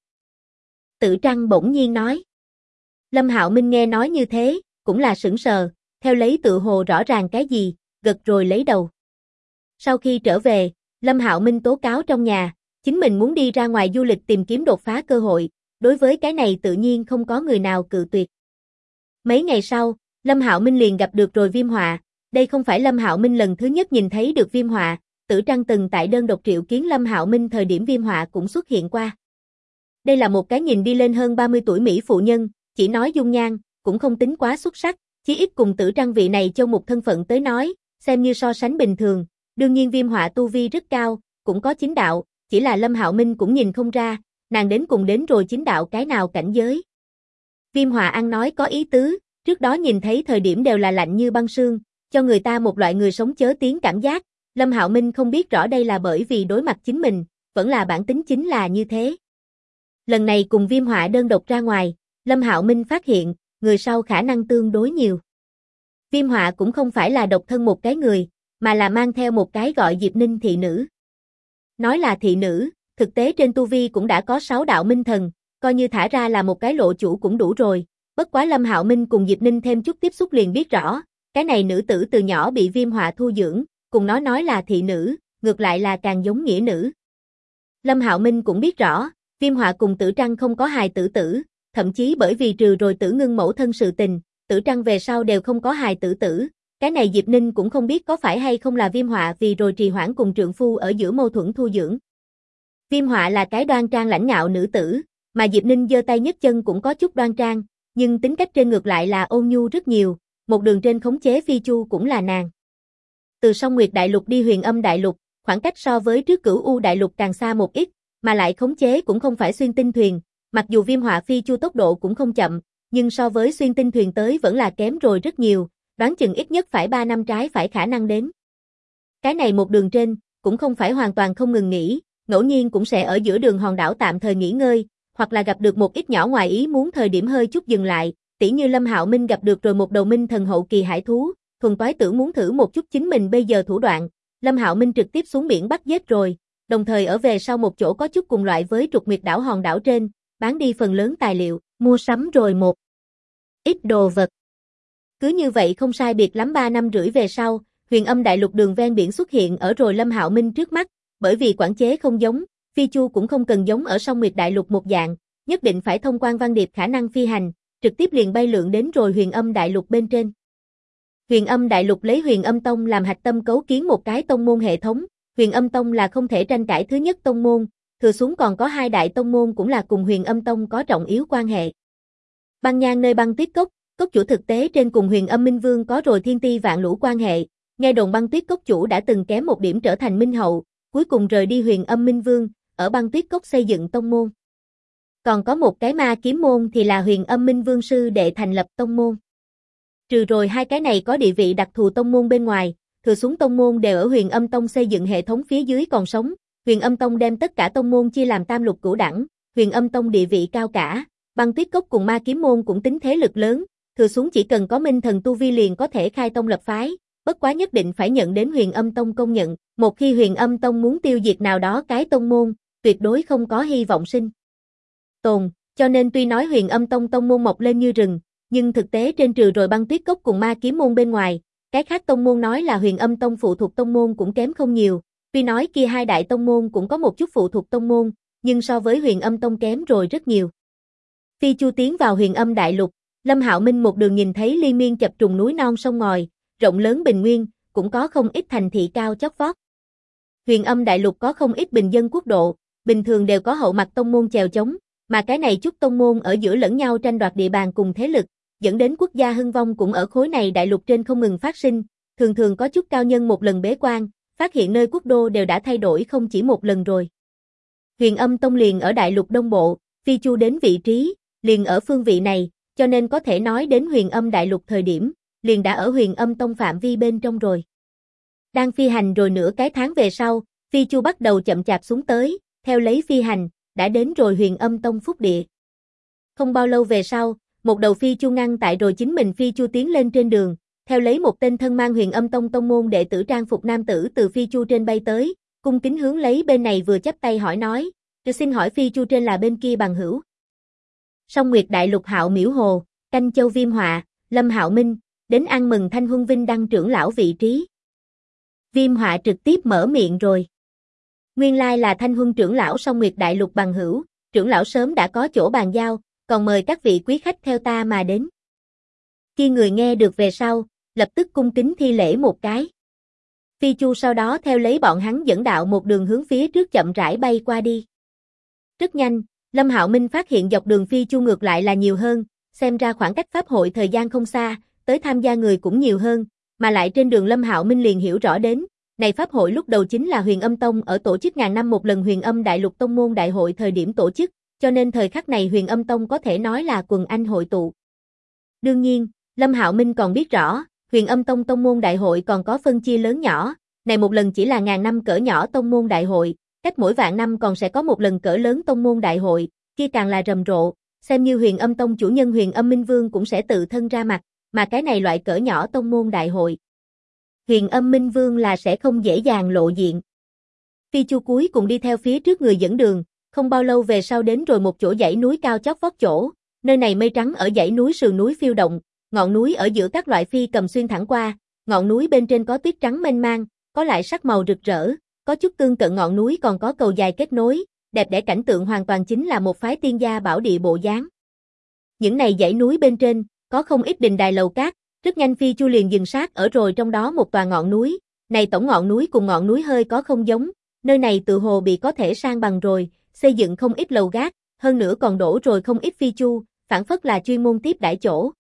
Tử Trăng bỗng nhiên nói. Lâm Hạo Minh nghe nói như thế, cũng là sững sờ, theo lấy tự hồ rõ ràng cái gì, gật rồi lấy đầu. Sau khi trở về, Lâm Hạo Minh tố cáo trong nhà, chính mình muốn đi ra ngoài du lịch tìm kiếm đột phá cơ hội, đối với cái này tự nhiên không có người nào cự tuyệt. Mấy ngày sau, Lâm Hạo Minh liền gặp được rồi Viêm Họa, đây không phải Lâm Hạo Minh lần thứ nhất nhìn thấy được Viêm Họa, Tử Trăng từng tại đơn độc triệu kiến Lâm Hạo Minh thời điểm Viêm Họa cũng xuất hiện qua. Đây là một cái nhìn đi lên hơn 30 tuổi mỹ phụ nhân, chỉ nói dung nhan, cũng không tính quá xuất sắc, chí ít cùng Tử Trăng vị này châu mục thân phận tới nói, xem như so sánh bình thường, đương nhiên Viêm Họa tu vi rất cao, cũng có chính đạo, chỉ là Lâm Hạo Minh cũng nhìn không ra, nàng đến cùng đến rồi chính đạo cái nào cảnh giới. Viêm Họa ăn nói có ý tứ, trước đó nhìn thấy thời điểm đều là lạnh như băng sương, cho người ta một loại người sống chớ tiếng cảm giác, Lâm Hạo Minh không biết rõ đây là bởi vì đối mặt chính mình, vẫn là bản tính chính là như thế. Lần này cùng Viêm Họa đơn độc ra ngoài, Lâm Hạo Minh phát hiện, người sau khả năng tương đối nhiều. Viêm Họa cũng không phải là độc thân một cái người, mà là mang theo một cái gọi Diệp Ninh thị nữ. Nói là thị nữ, thực tế trên tu vi cũng đã có 6 đạo minh thần, coi như thả ra là một cái lộ chủ cũng đủ rồi. Bất quá Lâm Hạo Minh cùng Diệp Ninh thêm chút tiếp xúc liền biết rõ, cái này nữ tử từ nhỏ bị Viêm Họa thu dưỡng, cùng nó nói là thị nữ, ngược lại là càng giống nghĩa nữ. Lâm Hạo Minh cũng biết rõ, Viêm Họa cùng Tử Trăng không có hài tử, thậm chí bởi vì trừ rồi Tử Ngưng mẫu thân sự tình, Tử Trăng về sau đều không có hài tử. Cái này Diệp Ninh cũng không biết có phải hay không là Viêm Họa vì rồi trì hoãn cùng trượng phu ở giữa mâu thuẫn thu dưỡng. Viêm Họa là cái đoan trang lãnh ngạo nữ tử, mà Diệp Ninh giơ tay nhấc chân cũng có chút đoan trang, nhưng tính cách trên ngược lại là ôn nhu rất nhiều, một đường trên khống chế Phi Chu cũng là nàng. Từ Song Nguyệt Đại Lục đi Huyền Âm Đại Lục, khoảng cách so với trước Cửu U Đại Lục càng xa một ít, mà lại khống chế cũng không phải xuyên tinh thuyền, mặc dù Viêm Họa Phi Chu tốc độ cũng không chậm, nhưng so với xuyên tinh thuyền tới vẫn là kém rồi rất nhiều, đoán chừng ít nhất phải 3 năm trái phải khả năng đến. Cái này một đường trên, cũng không phải hoàn toàn không ngừng nghỉ, ngẫu nhiên cũng sẽ ở giữa đường hòn đảo tạm thời nghỉ ngơi, hoặc là gặp được một ít nhỏ ngoài ý muốn thời điểm hơi chút dừng lại, tỉ như Lâm Hạo Minh gặp được rồi một đầu minh thần hậu kỳ hải thú, thuần toái tưởng muốn thử một chút chính mình bây giờ thủ đoạn, Lâm Hạo Minh trực tiếp xuống biển bắt giết rồi, đồng thời ở về sau một chỗ có chút cùng loại với Trục Nguyệt đảo hòn đảo trên, bán đi phần lớn tài liệu, mua sắm rồi một ít đồ vật. Cứ như vậy không sai biệt lắm 3 năm rưỡi về sau, Huyền Âm Đại Lục đường ven biển xuất hiện ở rồi Lâm Hạo Minh trước mắt, bởi vì quản chế không giống, Phi Chu cũng không cần giống ở Song Nguyệt Đại Lục một dạng, nhất định phải thông quan văn điệp khả năng phi hành, trực tiếp liền bay lượn đến rồi Huyền Âm Đại Lục bên trên. Huyền Âm Đại Lục lấy Huyền Âm Tông làm hạch tâm cấu kiến một cái tông môn hệ thống, Huyền Âm Tông là không thể tranh cãi thứ nhất tông môn, thừa xuống còn có 2 đại tông môn cũng là cùng Huyền Âm Tông có trọng yếu quan hệ. Băng Nhang nơi Băng Tuyết Cốc, cốc chủ thực tế trên cùng Huyền Âm Minh Vương có rồi thiên ti vạn lũ quan hệ, nghe đồn Băng Tuyết Cốc chủ đã từng kém một điểm trở thành minh hậu, cuối cùng rời đi Huyền Âm Minh Vương, ở Băng Tuyết Cốc xây dựng tông môn. Còn có một cái ma kiếm môn thì là Huyền Âm Minh Vương sư đệ thành lập tông môn. Trừ rồi hai cái này có địa vị đặc thù tông môn bên ngoài, thừa xuống tông môn đều ở Huyền Âm Tông xây dựng hệ thống phía dưới còn sống. Huyền Âm Tông đem tất cả tông môn chia làm tam lục cửu đẳng, Huyền Âm Tông địa vị cao cả, Băng Tuyết Cốc cùng Ma Kiếm môn cũng tính thế lực lớn, thừa xuống chỉ cần có minh thần tu vi liền có thể khai tông lập phái, bất quá nhất định phải nhận đến Huyền Âm Tông công nhận, một khi Huyền Âm Tông muốn tiêu diệt nào đó cái tông môn, tuyệt đối không có hy vọng sinh tồn, cho nên tuy nói Huyền Âm Tông tông môn mọc lên như rừng, nhưng thực tế trên trừ rồi Băng Tuyết Cốc cùng Ma Kiếm môn bên ngoài, cái khác tông môn nói là Huyền Âm Tông phụ thuộc tông môn cũng kém không nhiều, tuy nói kia hai đại tông môn cũng có một chút phụ thuộc tông môn, nhưng so với Huyền Âm Tông kém rồi rất nhiều. Phi Chu tiến vào Huyền Âm Đại Lục, Lâm Hạo Minh một đường nhìn thấy liên miên chập trùng núi non sông ngòi, rộng lớn bình nguyên, cũng có không ít thành thị cao chót vót. Huyền Âm Đại Lục có không ít bình dân quốc độ, bình thường đều có hậu mặt tông môn chèo chống, mà cái này chút tông môn ở giữa lẫn nhau tranh đoạt địa bàn cùng thế lực, dẫn đến quốc gia hưng vong cũng ở khối này đại lục trên không ngừng phát sinh, thường thường có chút cao nhân một lần bế quan, phát hiện nơi quốc đô đều đã thay đổi không chỉ một lần rồi. Huyền Âm Tông liền ở đại lục đông bộ, Phi Chu đến vị trí, liền ở phương vị này, cho nên có thể nói đến Huyền Âm Đại Lục thời điểm, liền đã ở Huyền Âm Tông phạm vi bên trong rồi. Đang phi hành rồi nửa cái tháng về sau, Phi Chu bắt đầu chậm chạp xuống tới, theo lấy phi hành, đã đến rồi Huyền Âm Tông phúc địa. Không bao lâu về sau, một đầu Phi Chu ngăn tại rồi chính mình Phi Chu tiến lên trên đường, theo lấy một tên thân mang Huyền Âm Tông tông môn đệ tử trang phục nam tử từ Phi Chu trên bay tới, cung kính hướng lấy bên này vừa chắp tay hỏi nói, "Tôi xin hỏi Phi Chu trên là bên kia bằng hữu?" Song Nguyệt Đại Lục Hạo Miễu Hồ, Canh Châu Viêm Họa, Lâm Hạo Minh, đến ăn mừng Thanh Huân Vinh đăng trưởng lão vị trí. Viêm Họa trực tiếp mở miệng rồi. Nguyên lai là Thanh Huân trưởng lão Song Nguyệt Đại Lục bằng hữu, trưởng lão sớm đã có chỗ bàn giao, còn mời các vị quý khách theo ta mà đến. Khi người nghe được về sau, lập tức cung kính thi lễ một cái. Phi Chu sau đó theo lấy bọn hắn dẫn đạo một đường hướng phía trước chậm rãi bay qua đi. Rất nhanh, Lâm Hạo Minh phát hiện dọc đường Phi Chu ngược lại là nhiều hơn, xem ra khoảng cách pháp hội thời gian không xa, tới tham gia người cũng nhiều hơn, mà lại trên đường Lâm Hạo Minh liền hiểu rõ đến, này pháp hội lúc đầu chính là Huyền Âm Tông ở tổ chức ngàn năm một lần Huyền Âm Đại Lục tông môn đại hội thời điểm tổ chức, cho nên thời khắc này Huyền Âm Tông có thể nói là quần anh hội tụ. Đương nhiên, Lâm Hạo Minh còn biết rõ, Huyền Âm Tông tông môn đại hội còn có phân chia lớn nhỏ, này một lần chỉ là ngàn năm cỡ nhỏ tông môn đại hội, cách mỗi vạn năm còn sẽ có một lần cỡ lớn tông môn đại hội, kia càng là rầm rộ, xem như Huyền Âm Tông chủ nhân Huyền Âm Minh Vương cũng sẽ tự thân ra mặt, mà cái này loại cỡ nhỏ tông môn đại hội. Huyền Âm Minh Vương là sẽ không dễ dàng lộ diện. Phi Chu cuối cùng đi theo phía trước người dẫn đường, không bao lâu về sau đến rồi một chỗ dãy núi cao chót vót chỗ, nơi này mây trắng ở dãy núi sườn núi phiêu động, ngọn núi ở giữa các loại phi cầm xuyên thẳng qua, ngọn núi bên trên có tuyết trắng mênh mang, có lại sắc màu rực rỡ, có chút tương cận ngọn núi còn có cầu dài kết nối, đẹp đẽ cảnh tượng hoàn toàn chính là một phái tiên gia bảo địa bộ dáng. Những này dãy núi bên trên, có không ít đình đài lầu cát, rất nhanh Phi Chu liền dừng sát ở rồi trong đó một tòa ngọn núi, này tổng ngọn núi cùng ngọn núi hơi có không giống, nơi này tự hồ bị có thể san bằng rồi, xây dựng không ít lầu gác, hơn nữa còn đổ rồi không ít Phi Chu, phản phất là chuyên môn tiếp đãi chỗ.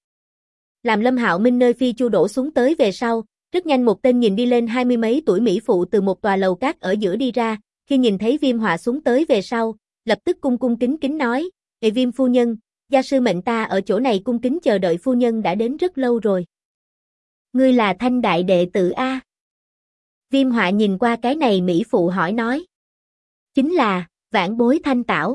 Làm Lâm Hạo Minh nơi Phi Chu đổ xuống tới về sau, rất nhanh một tên nhìn đi lên 20 mấy tuổi mỹ phụ từ một tòa lầu cát ở giữa đi ra, khi nhìn thấy Viêm Họa xuống tới về sau, lập tức cung kính kính nói, "Ê Viêm phu nhân, gia sư mệnh ta ở chỗ này cung kính chờ đợi phu nhân đã đến rất lâu rồi." "Ngươi là Thanh đại đệ tử a?" Viêm Họa nhìn qua cái này mỹ phụ hỏi nói. "Chính là, vãn bối Thanh Tảo."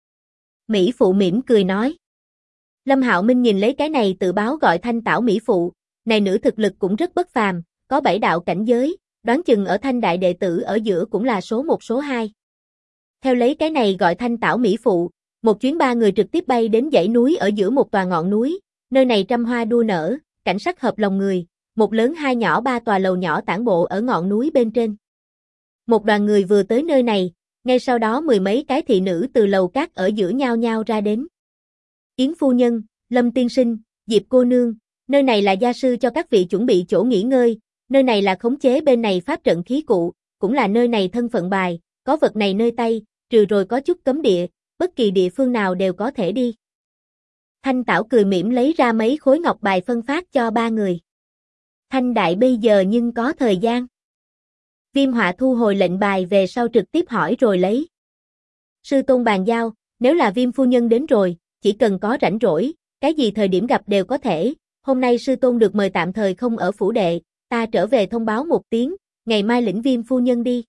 Mỹ phụ mỉm cười nói. Lâm Hạo Minh nhìn lấy cái này tự báo gọi Thanh Tảo mỹ phụ, này nữ thực lực cũng rất bất phàm, có 7 đạo cảnh giới, đoán chừng ở Thanh đại đệ tử ở giữa cũng là số 1 số 2. Theo lấy cái này gọi Thanh Tảo mỹ phụ, một chuyến 3 người trực tiếp bay đến dãy núi ở giữa một tòa ngọn núi, nơi này trăm hoa đua nở, cảnh sắc hợp lòng người, một lớn hai nhỏ 3 tòa lầu nhỏ tản bộ ở ngọn núi bên trên. Một đoàn người vừa tới nơi này, ngay sau đó mười mấy cái thị nữ từ lầu cát ở giữa nhao nhao ra đến. "Yến phu nhân, Lâm tiên sinh, Diệp cô nương, nơi này là gia sư cho các vị chuẩn bị chỗ nghỉ ngơi, nơi này là khống chế bên này pháp trận khí cụ, cũng là nơi này thân phận bài, có vật này nơi tay, trừ rồi có chút cấm địa, bất kỳ địa phương nào đều có thể đi." Thanh Tảo cười mỉm lấy ra mấy khối ngọc bài phân phát cho 3 người. "Thanh đại bây giờ nhưng có thời gian?" Viêm Họa thu hồi lệnh bài về sau trực tiếp hỏi rồi lấy. "Sư tôn bàn giao, nếu là Viêm phu nhân đến rồi, chỉ cần có rảnh rỗi, cái gì thời điểm gặp đều có thể, Hôm nay sư tôn được mời tạm thời không ở phủ đệ, ta trở về thông báo một tiếng, ngày mai lĩnh Viêm phu nhân đi.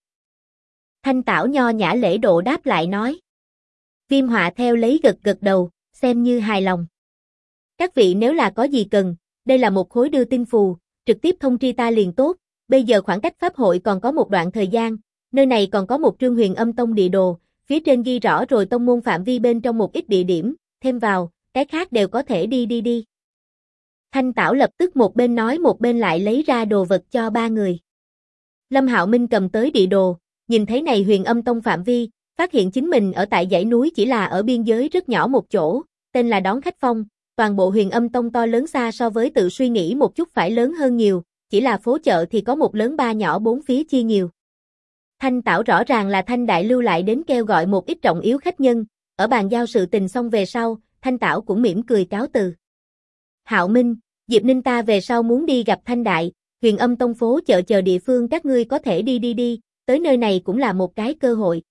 Thanh Tảo nho nhã lễ độ đáp lại nói. Viêm Họa theo lấy gật gật đầu, xem như hài lòng. Các vị nếu là có gì cần, đây là một khối đưa tin phù, trực tiếp thông tri ta liền tốt, bây giờ khoảng cách pháp hội còn có một đoạn thời gian, nơi này còn có một trương Huyền Âm Tông địa đồ, phía trên ghi rõ rồi tông môn phạm vi bên trong một ít địa điểm, thêm vào, cái khác đều có thể đi. Thanh Tảo lập tức một bên nói một bên lại lấy ra đồ vật cho ba người. Lâm Hạo Minh cầm tới địa đồ, nhìn thấy này Huyền Âm Tông phạm vi, phát hiện chính mình ở tại dãy núi chỉ là ở biên giới rất nhỏ một chỗ, tên là Đón Khách Phong, toàn bộ Huyền Âm Tông to lớn xa so với tự suy nghĩ một chút phải lớn hơn nhiều, chỉ là phố chợ thì có một lớn ba nhỏ bốn phía chia nhiều. Thanh Tảo rõ ràng là Thanh Đại lưu lại đến kêu gọi một ít trọng yếu khách nhân, ở bàn giao sự tình xong về sau, Thanh Tảo cũng mỉm cười cáo từ. Hạo Minh, Diệp Ninh ta về sau muốn đi gặp Thanh Đại, Huyền Âm Tông phố chợ chờ địa phương các ngươi có thể đi, tới nơi này cũng là một cái cơ hội.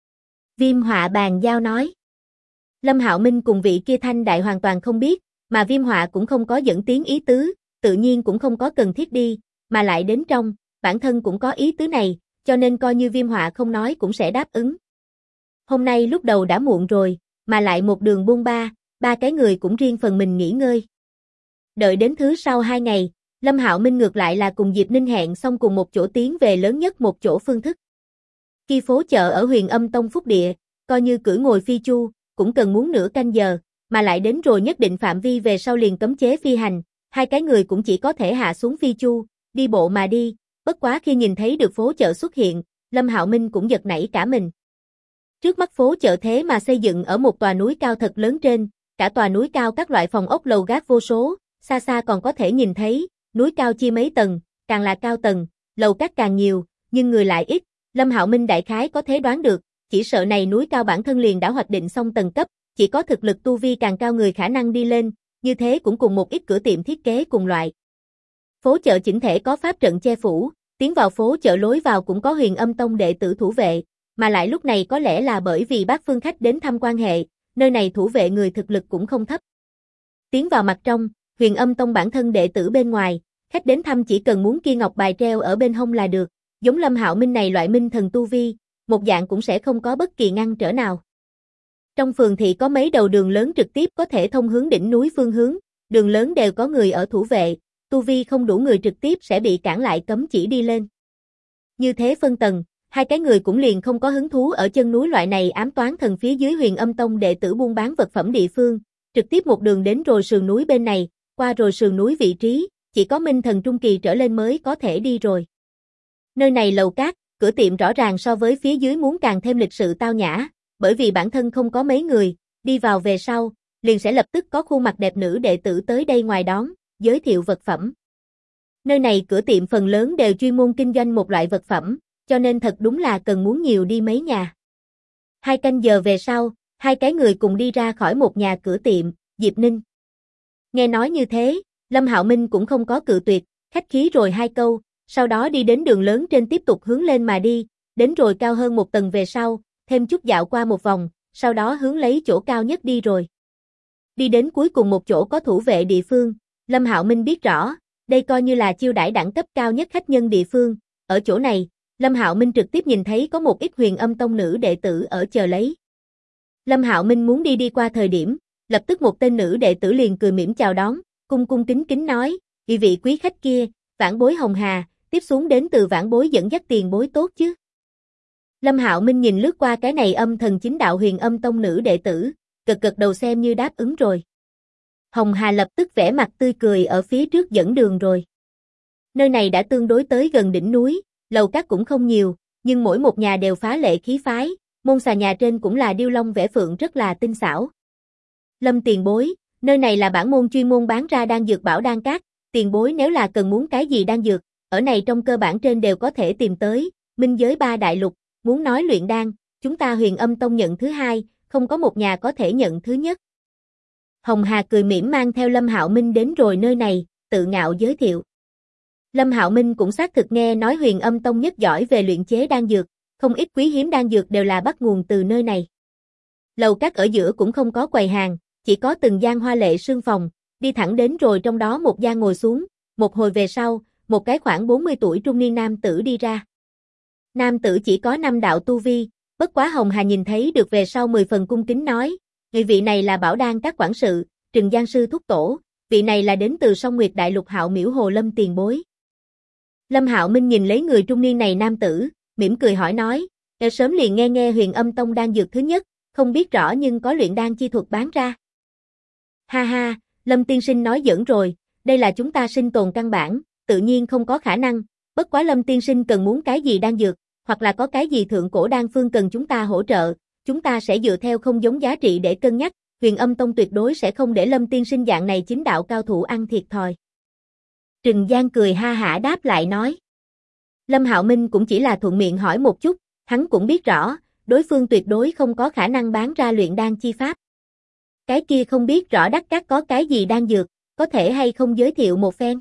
Viêm Họa bàn giao nói. Lâm Hạo Minh cùng vị kia Thanh Đại hoàn toàn không biết, mà Viêm Họa cũng không có dẫn tiếng ý tứ, tự nhiên cũng không có cần thiết đi, mà lại đến trong, bản thân cũng có ý tứ này, cho nên coi như Viêm Họa không nói cũng sẽ đáp ứng. Hôm nay lúc đầu đã muộn rồi, mà lại một đường buôn ba cái người cũng riêng phần mình nghỉ ngơi. Đợi đến thứ sau 2 ngày, Lâm Hạo Minh ngược lại là cùng Diệp Ninh hẹn xong cùng một chỗ tiến về lớn nhất một chỗ phương thức. Khi phố chợ ở Huyền Âm Tông Phúc Địa, coi như cưỡi ngồi phi chu, cũng cần muốn nửa canh giờ, mà lại đến rồi nhất định phạm vi về sau liền cấm chế phi hành, hai cái người cũng chỉ có thể hạ xuống phi chu, đi bộ mà đi, bất quá khi nhìn thấy được phố chợ xuất hiện, Lâm Hạo Minh cũng giật nảy cả mình. Trước mắt phố chợ thế mà xây dựng ở một tòa núi cao thật lớn trên, cả tòa núi cao các loại phòng ốc lầu gác vô số, xa xa còn có thể nhìn thấy, núi cao chia mấy tầng, càng là cao tầng, lầu các càng nhiều, nhưng người lại ít, Lâm Hạo Minh đại khái có thể đoán được, chỉ sợ này núi cao bản thân liền đã hoạch định xong tầng cấp, chỉ có thực lực tu vi càng cao người khả năng đi lên, như thế cũng cùng một ít cửa tiệm thiết kế cùng loại. Phố chợ chỉnh thể có pháp trận che phủ, tiến vào phố chợ lối vào cũng có Huyền Âm Tông đệ tử thủ vệ, mà lại lúc này có lẽ là bởi vì bác phương khách đến thăm quan hệ, nơi này thủ vệ người thực lực cũng không thấp. Tiến vào mặt trong, Huyền Âm Tông bản thân đệ tử bên ngoài, khách đến thăm chỉ cần muốn kia ngọc bài treo ở bên hông là được, giống Lâm Hạo Minh này loại minh thần tu vi, một dạng cũng sẽ không có bất kỳ ngăn trở nào. Trong phường thị có mấy đầu đường lớn trực tiếp có thể thông hướng đỉnh núi phương hướng, đường lớn đều có người ở thủ vệ, tu vi không đủ người trực tiếp sẽ bị cản lại cấm chỉ đi lên. Như thế phân tầng, hai cái người cũng liền không có hứng thú ở chân núi loại này ám toán thần phía dưới Huyền Âm Tông đệ tử buôn bán vật phẩm địa phương, trực tiếp một đường đến rồi sườn núi bên này, qua rồi sườn núi vị trí, chỉ có minh thần trung kỳ trở lên mới có thể đi rồi. Nơi này lầu cát, cửa tiệm rõ ràng so với phía dưới muốn càng thêm lịch sự tao nhã, bởi vì bản thân không có mấy người, đi vào về sau, liền sẽ lập tức có khuôn mặt đẹp nữ đệ tử tới đây ngoài đón, giới thiệu vật phẩm. Nơi này cửa tiệm phần lớn đều chuyên môn kinh doanh một loại vật phẩm, cho nên thật đúng là cần muốn nhiều đi mấy nhà. 2 canh giờ về sau, hai cái người cùng đi ra khỏi một nhà cửa tiệm, Diệp Ninh. Nghe nói như thế, Lâm Hạo Minh cũng không có cự tuyệt, khách khí rồi 2 câu, sau đó đi đến đường lớn trên tiếp tục hướng lên mà đi, đến rồi cao hơn một tầng về sau, thêm chút dạo qua một vòng, sau đó hướng lấy chỗ cao nhất đi rồi. Đi đến cuối cùng một chỗ có thủ vệ địa phương, Lâm Hạo Minh biết rõ, đây coi như là chiêu đãi đẳng cấp cao nhất khách nhân địa phương, ở chỗ này, Lâm Hạo Minh trực tiếp nhìn thấy có một ít Huyền Âm Tông nữ đệ tử ở chờ lấy. Lâm Hạo Minh muốn đi qua thời điểm, lập tức một tên nữ đệ tử liền cười mỉm chào đón, cung cung kính kính nói, vị quý khách kia, vãn bối Hồng Hà, tiếp xuống đến từ vãn bối dẫn dắt tiền bối tốt chứ. Lâm Hạo Minh nhìn lướt qua cái này âm thần chính đạo Huyền Âm Tông nữ đệ tử, gật đầu xem như đáp ứng rồi. Hồng Hà lập tức vẻ mặt tươi cười ở phía trước dẫn đường rồi. Nơi này đã tương đối tới gần đỉnh núi, lầu các cũng không nhiều, nhưng mỗi một nhà đều phá lệ khí phái, môn xà nhà trên cũng là điêu long vẽ phượng rất là tinh xảo. Lâm tiền bối, nơi này là bản môn chuyên môn bán ra đan dược bảo đan các, tiền bối nếu là cần muốn cái gì đan dược, ở này trong cơ bản trên đều có thể tìm tới, minh giới 3 đại lục, muốn nói luyện đan, chúng ta Huyền Âm Tông nhận thứ 2, không có một nhà có thể nhận thứ nhất. Hồng Hà cười mỉm mang theo Lâm Hạo Minh đến rồi nơi này, tự ngạo giới thiệu. Lâm Hạo Minh cũng xác thực nghe nói Huyền Âm Tông nhất giỏi về luyện chế đan dược, không ít quý hiếm đan dược đều là bắt nguồn từ nơi này. Lầu các ở giữa cũng không có quầy hàng, chỉ có từng gian hoa lệ sương phòng, đi thẳng đến rồi trong đó một gian ngồi xuống, một hồi về sau, một cái khoảng 40 tuổi trung niên nam tử đi ra. Nam tử chỉ có 5 đạo tu vi, bất quá Hồng Hà nhìn thấy được về sau 10 phần cung kính nói, người vị này là Bảo Đan các quản sự, Trừng Giang sư thúc tổ, vị này là đến từ Song Nguyệt Đại Lục Hạo Miễu Hồ Lâm tiền bối. Lâm Hạo Minh nhìn lấy người trung niên này nam tử, mỉm cười hỏi nói, sớm liền nghe Huyền Âm Tông đan dược thứ nhất, không biết rõ nhưng có luyện đan chi thuật bán ra. Ha ha, Lâm tiên sinh nói giỡn rồi, đây là chúng ta sinh tồn căn bản, tự nhiên không có khả năng, bất quá Lâm tiên sinh cần muốn cái gì đan dược, hoặc là có cái gì thượng cổ đan phương cần chúng ta hỗ trợ, chúng ta sẽ dựa theo không giống giá trị để cân nhắc, Huyền Âm Tông tuyệt đối sẽ không để Lâm tiên sinh dạng này chính đạo cao thủ ăn thiệt thòi. Trừng Giang cười ha hả đáp lại nói. Lâm Hạo Minh cũng chỉ là thuận miệng hỏi một chút, hắn cũng biết rõ, đối phương tuyệt đối không có khả năng bán ra luyện đan chi pháp. Cái kia không biết rõ Đắc Các có cái gì đan dược, có thể hay không giới thiệu một phen?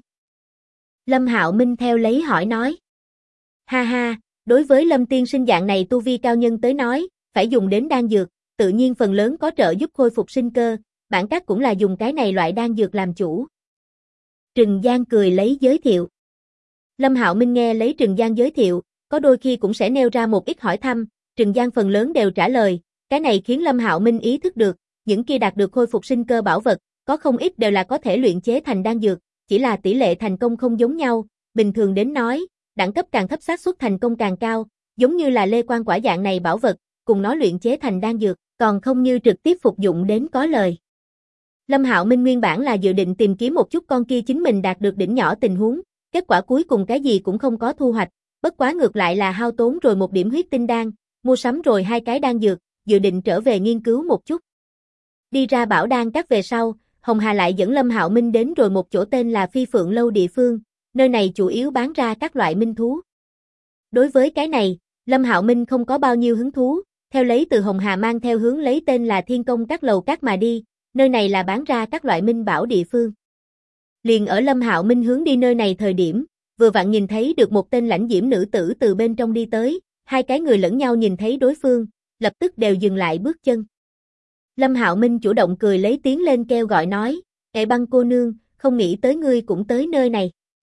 Lâm Hạo Minh theo lấy hỏi nói. Ha ha, đối với Lâm tiên sinh dạng này tu vi cao nhân tới nói, phải dùng đến đan dược, tự nhiên phần lớn có trợ giúp khôi phục sinh cơ, bản các cũng là dùng cái này loại đan dược làm chủ. Trừng Giang cười lấy giới thiệu. Lâm Hạo Minh nghe lấy Trừng Giang giới thiệu, có đôi khi cũng sẽ nêu ra một ít hỏi thăm, Trừng Giang phần lớn đều trả lời, cái này khiến Lâm Hạo Minh ý thức được, những kia đạt được khôi phục sinh cơ bảo vật, có không ít đều là có thể luyện chế thành đan dược, chỉ là tỷ lệ thành công không giống nhau, bình thường đến nói, đẳng cấp càng thấp xác suất thành công càng cao, giống như là Lê Quan quả dạng này bảo vật, cùng nó luyện chế thành đan dược, còn không như trực tiếp phục dụng đến có lời. Lâm Hạo Minh nguyên bản là dự định tìm kiếm một chút con kia chính mình đạt được đỉnh nhỏ tình huống, kết quả cuối cùng cái gì cũng không có thu hoạch, bất quá ngược lại là hao tốn rồi một điểm huyết tinh đan, mua sắm rồi 2 cái đan dược, dự định trở về nghiên cứu một chút. Đi ra Bảo Đan các về sau, Hồng Hà lại dẫn Lâm Hạo Minh đến rồi một chỗ tên là Phi Phượng Lâu địa phương, nơi này chủ yếu bán ra các loại minh thú. Đối với cái này, Lâm Hạo Minh không có bao nhiêu hứng thú, theo lấy từ Hồng Hà mang theo hướng lấy tên là Thiên Công các lầu các mà đi, nơi này là bán ra các loại minh bảo địa phương. Liền ở Lâm Hạo Minh hướng đi nơi này thời điểm, vừa vặn nhìn thấy được một tên lãnh diễm nữ tử từ bên trong đi tới, 2 cái người lẫn nhau nhìn thấy đối phương, lập tức đều dừng lại bước chân. Lâm Hạo Minh chủ động cười lấy tiếng lên kêu gọi nói, Băng cô nương, không nghĩ tới ngươi cũng tới nơi này.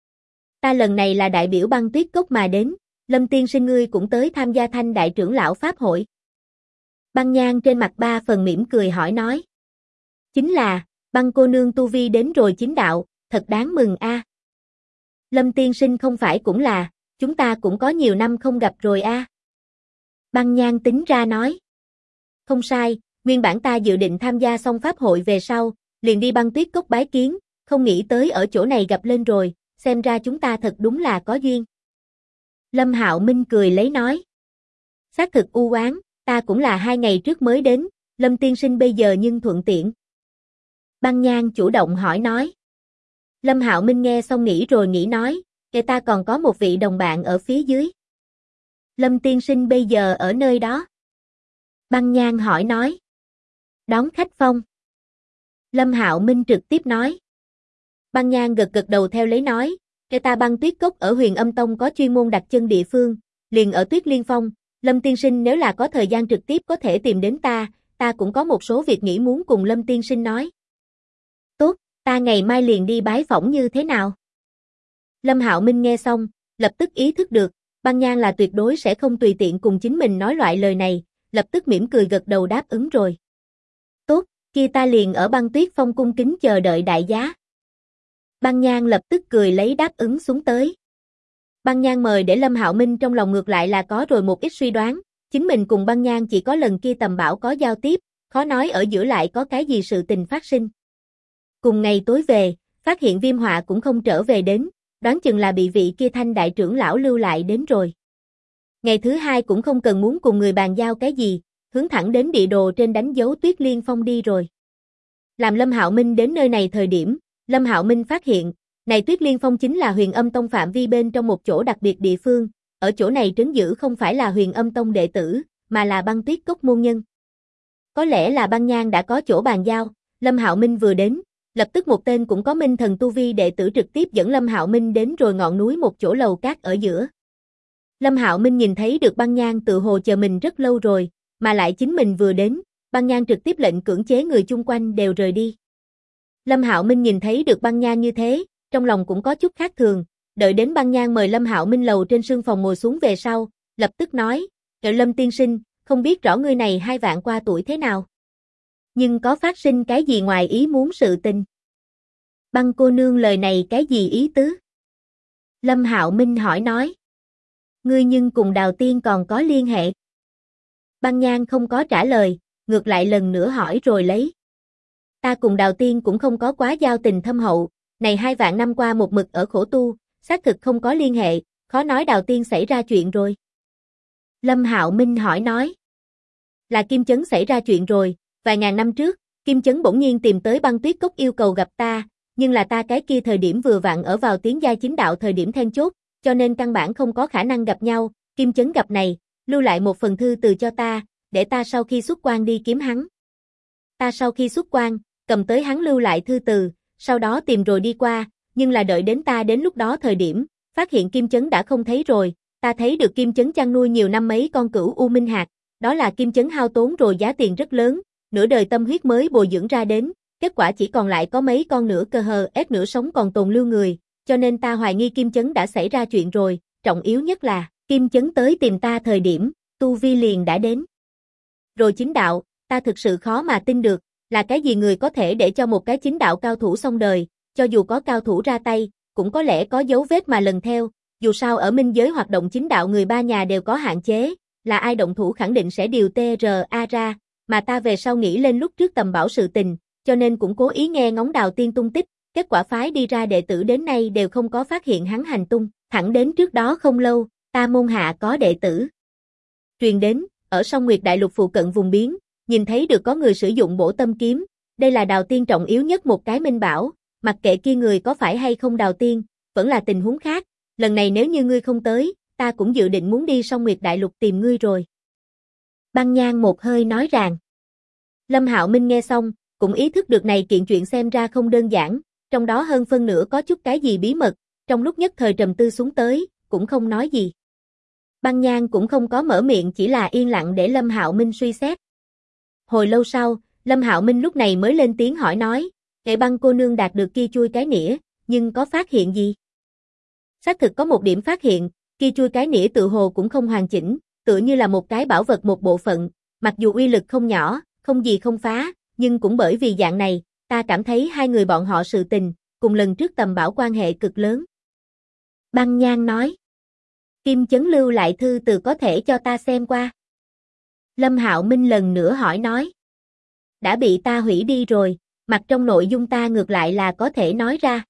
Ta lần này là đại biểu Băng Tuyết Cốc mà đến, Lâm tiên sinh ngươi cũng tới tham gia Thanh đại trưởng lão pháp hội. Băng Nhan trên mặt 3 phần mỉm cười hỏi nói. Chính là, Băng cô nương tu vi đến rồi chính đạo, thật đáng mừng a. Lâm tiên sinh không phải cũng là, chúng ta cũng có nhiều năm không gặp rồi a. Băng Nhan tính ra nói. Không sai, nguyên bản ta dự định tham gia xong pháp hội về sau, liền đi Băng Tuyết Cốc bái kiến, không nghĩ tới ở chỗ này gặp lên rồi, xem ra chúng ta thật đúng là có duyên. Lâm Hạo Minh cười lấy nói. Xác thực u oán, ta cũng là 2 ngày trước mới đến, Lâm tiên sinh bây giờ nhưng thuận tiện. Băng Nhan chủ động hỏi nói. Lâm Hạo Minh nghe xong nghĩ rồi nghĩ nói, ta còn có một vị đồng bạn ở phía dưới. Lâm tiên sinh bây giờ ở nơi đó. Băng Nhan hỏi nói. Đón khách phong. Lâm Hạo Minh trực tiếp nói. Băng Nhan gật gật đầu theo lấy nói, ta Băng Tuyết Cốc ở Huyền Âm Tông có chuyên môn đặt chân địa phương, liền ở Tuyết Liên Phong, Lâm tiên sinh nếu là có thời gian trực tiếp có thể tìm đến ta cũng có một số việc nghĩ muốn cùng Lâm tiên sinh nói. Tốt, ta ngày mai liền đi bái phỏng như thế nào? Lâm Hạo Minh nghe xong, lập tức ý thức được, Băng Nhan là tuyệt đối sẽ không tùy tiện cùng chính mình nói loại lời này, lập tức mỉm cười gật đầu đáp ứng rồi. Tốt, kia ta liền ở Băng Tuyết Phong cung kính chờ đợi đại giá. Băng Nhan lập tức cười lấy đáp ứng xuống tới. Băng Nhan mời để Lâm Hạo Minh trong lòng ngược lại là có rồi một ít suy đoán, chính mình cùng Băng Nhan chỉ có lần kia tầm bảo có giao tiếp, khó nói ở giữa lại có cái gì sự tình phát sinh. Cùng ngày tối về, phát hiện Viêm Họa cũng không trở về đến, đoán chừng là bị vị kia Thanh đại trưởng lão lưu lại đến rồi. Ngày thứ 2 cũng không cần muốn cùng người bàn giao cái gì, hướng thẳng đến địa đồ trên đánh dấu Tuyết Liên Phong đi rồi. Làm Lâm Hạo Minh đến nơi này thời điểm, Lâm Hạo Minh phát hiện, này Tuyết Liên Phong chính là Huyền Âm Tông phạm vi bên trong một chỗ đặc biệt địa phương, ở chỗ này trấn giữ không phải là Huyền Âm Tông đệ tử, mà là Băng Tuyết Cốc môn nhân. Có lẽ là Băng Nhan đã có chỗ bàn giao, Lâm Hạo Minh vừa đến, lập tức một tên cũng có minh thần tu vi đệ tử trực tiếp dẫn Lâm Hạo Minh đến rồi ngọn núi một chỗ lầu cát ở giữa. Lâm Hạo Minh nhìn thấy được Băng Nhan tự hồ chờ mình rất lâu rồi, mà lại chính mình vừa đến, Băng Nhan trực tiếp lệnh cưỡng chế người chung quanh đều rời đi. Lâm Hạo Minh nhìn thấy được Băng Nhan như thế, trong lòng cũng có chút khác thường, đợi đến Băng Nhan mời Lâm Hạo Minh lầu trên sương phòng ngồi xuống về sau, lập tức nói, Lâm tiên sinh, không biết rõ ngươi này 2 vạn qua tuổi thế nào. Nhưng có phát sinh cái gì ngoài ý muốn sự tình? Băng cô nương lời này cái gì ý tứ? Lâm Hạo Minh hỏi nói. Ngươi nhưng cùng Đào Tiên còn có liên hệ? Băng Nhan không có trả lời, ngược lại lần nữa hỏi rồi lấy. Ta cùng Đào Tiên cũng không có quá giao tình thâm hậu, này 2 vạn năm qua một mực ở khổ tu, xác thực không có liên hệ, khó nói Đào Tiên xảy ra chuyện rồi. Lâm Hạo Minh hỏi nói. Là Kim Chấn xảy ra chuyện rồi, vài ngàn năm trước, Kim Chấn bỗng nhiên tìm tới Băng Tuyết Cốc yêu cầu gặp ta, nhưng là ta cái kia thời điểm vừa vặn ở vào tiến giai chính đạo thời điểm then chốt, cho nên căn bản không có khả năng gặp nhau, Kim Chấn gặp này, lưu lại một phần thư từ cho ta, để ta sau khi xuất quan đi kiếm hắn. Ta sau khi xuất quan, cầm tới hắn lưu lại thư từ, sau đó tìm rồi đi qua, nhưng là đợi đến ta đến lúc đó thời điểm, phát hiện Kim Chấn đã không thấy rồi, ta thấy được Kim Chấn chăn nuôi nhiều năm mấy con cửu U Minh Hạc, đó là Kim Chấn hao tốn rồi giá tiền rất lớn, nửa đời tâm huyết mới bồi dưỡng ra đến, kết quả chỉ còn lại có mấy con nửa cơ hờ ép nửa sống còn tồn lưu người, cho nên ta hoài nghi Kim Chấn đã xảy ra chuyện rồi, trọng yếu nhất là, Kim Chấn tới tìm ta thời điểm, tu vi liền đã đến. Rồi chính đạo, ta thực sự khó mà tin được, là cái gì người có thể để cho một cái chính đạo cao thủ xong đời, cho dù có cao thủ ra tay, cũng có lẽ có dấu vết mà lần theo, dù sao ở minh giới hoạt động chính đạo người ba nhà đều có hạn chế, là ai động thủ khẳng định sẽ điều TRA ra, mà ta về sau nghĩ lên lúc trước tầm bảo sự tình, cho nên cũng cố ý nghe ngóng Đào Tiên tung tích, kết quả phái đi ra đệ tử đến nay đều không có phát hiện hắn hành tung, thẳng đến trước đó không lâu, ta môn hạ có đệ tử. Truyền đến, ở Song Nguyệt Đại Lục phụ cận vùng biến, nhìn thấy được có người sử dụng bổ tâm kiếm, đây là Đào Tiên trọng yếu nhất một cái minh bảo, mặc kệ kia người có phải hay không Đào Tiên, vẫn là tình huống khác, lần này nếu như ngươi không tới, ta cũng dự định muốn đi Song Nguyệt Đại Lục tìm ngươi rồi. Băng Nhan một hơi nói ràng. Lâm Hạo Minh nghe xong, cũng ý thức được này kiện chuyện xem ra không đơn giản, trong đó hơn phân nửa có chút cái gì bí mật, trong lúc nhất thời trầm tư xuống tới, cũng không nói gì. Băng Nhan cũng không có mở miệng chỉ là yên lặng để Lâm Hạo Minh suy xét. Hồi lâu sau, Lâm Hạo Minh lúc này mới lên tiếng hỏi nói, Nghệ Băng cô nương đạt được kia chui cái nĩa, nhưng có phát hiện gì? Xác thực có một điểm phát hiện, kia chui cái nĩa tự hồ cũng không hoàn chỉnh, tựa như là một cái bảo vật một bộ phận, mặc dù uy lực không nhỏ, không gì không phá, nhưng cũng bởi vì dạng này, ta cảm thấy hai người bọn họ sự tình, cùng lần trước tầm bảo quan hệ cực lớn. Băng Nhan nói, Kim Chấn lưu lại thư từ có thể cho ta xem qua. Lâm Hạo Minh lần nữa hỏi nói, đã bị ta hủy đi rồi, mặt trong nội dung ta ngược lại là có thể nói ra.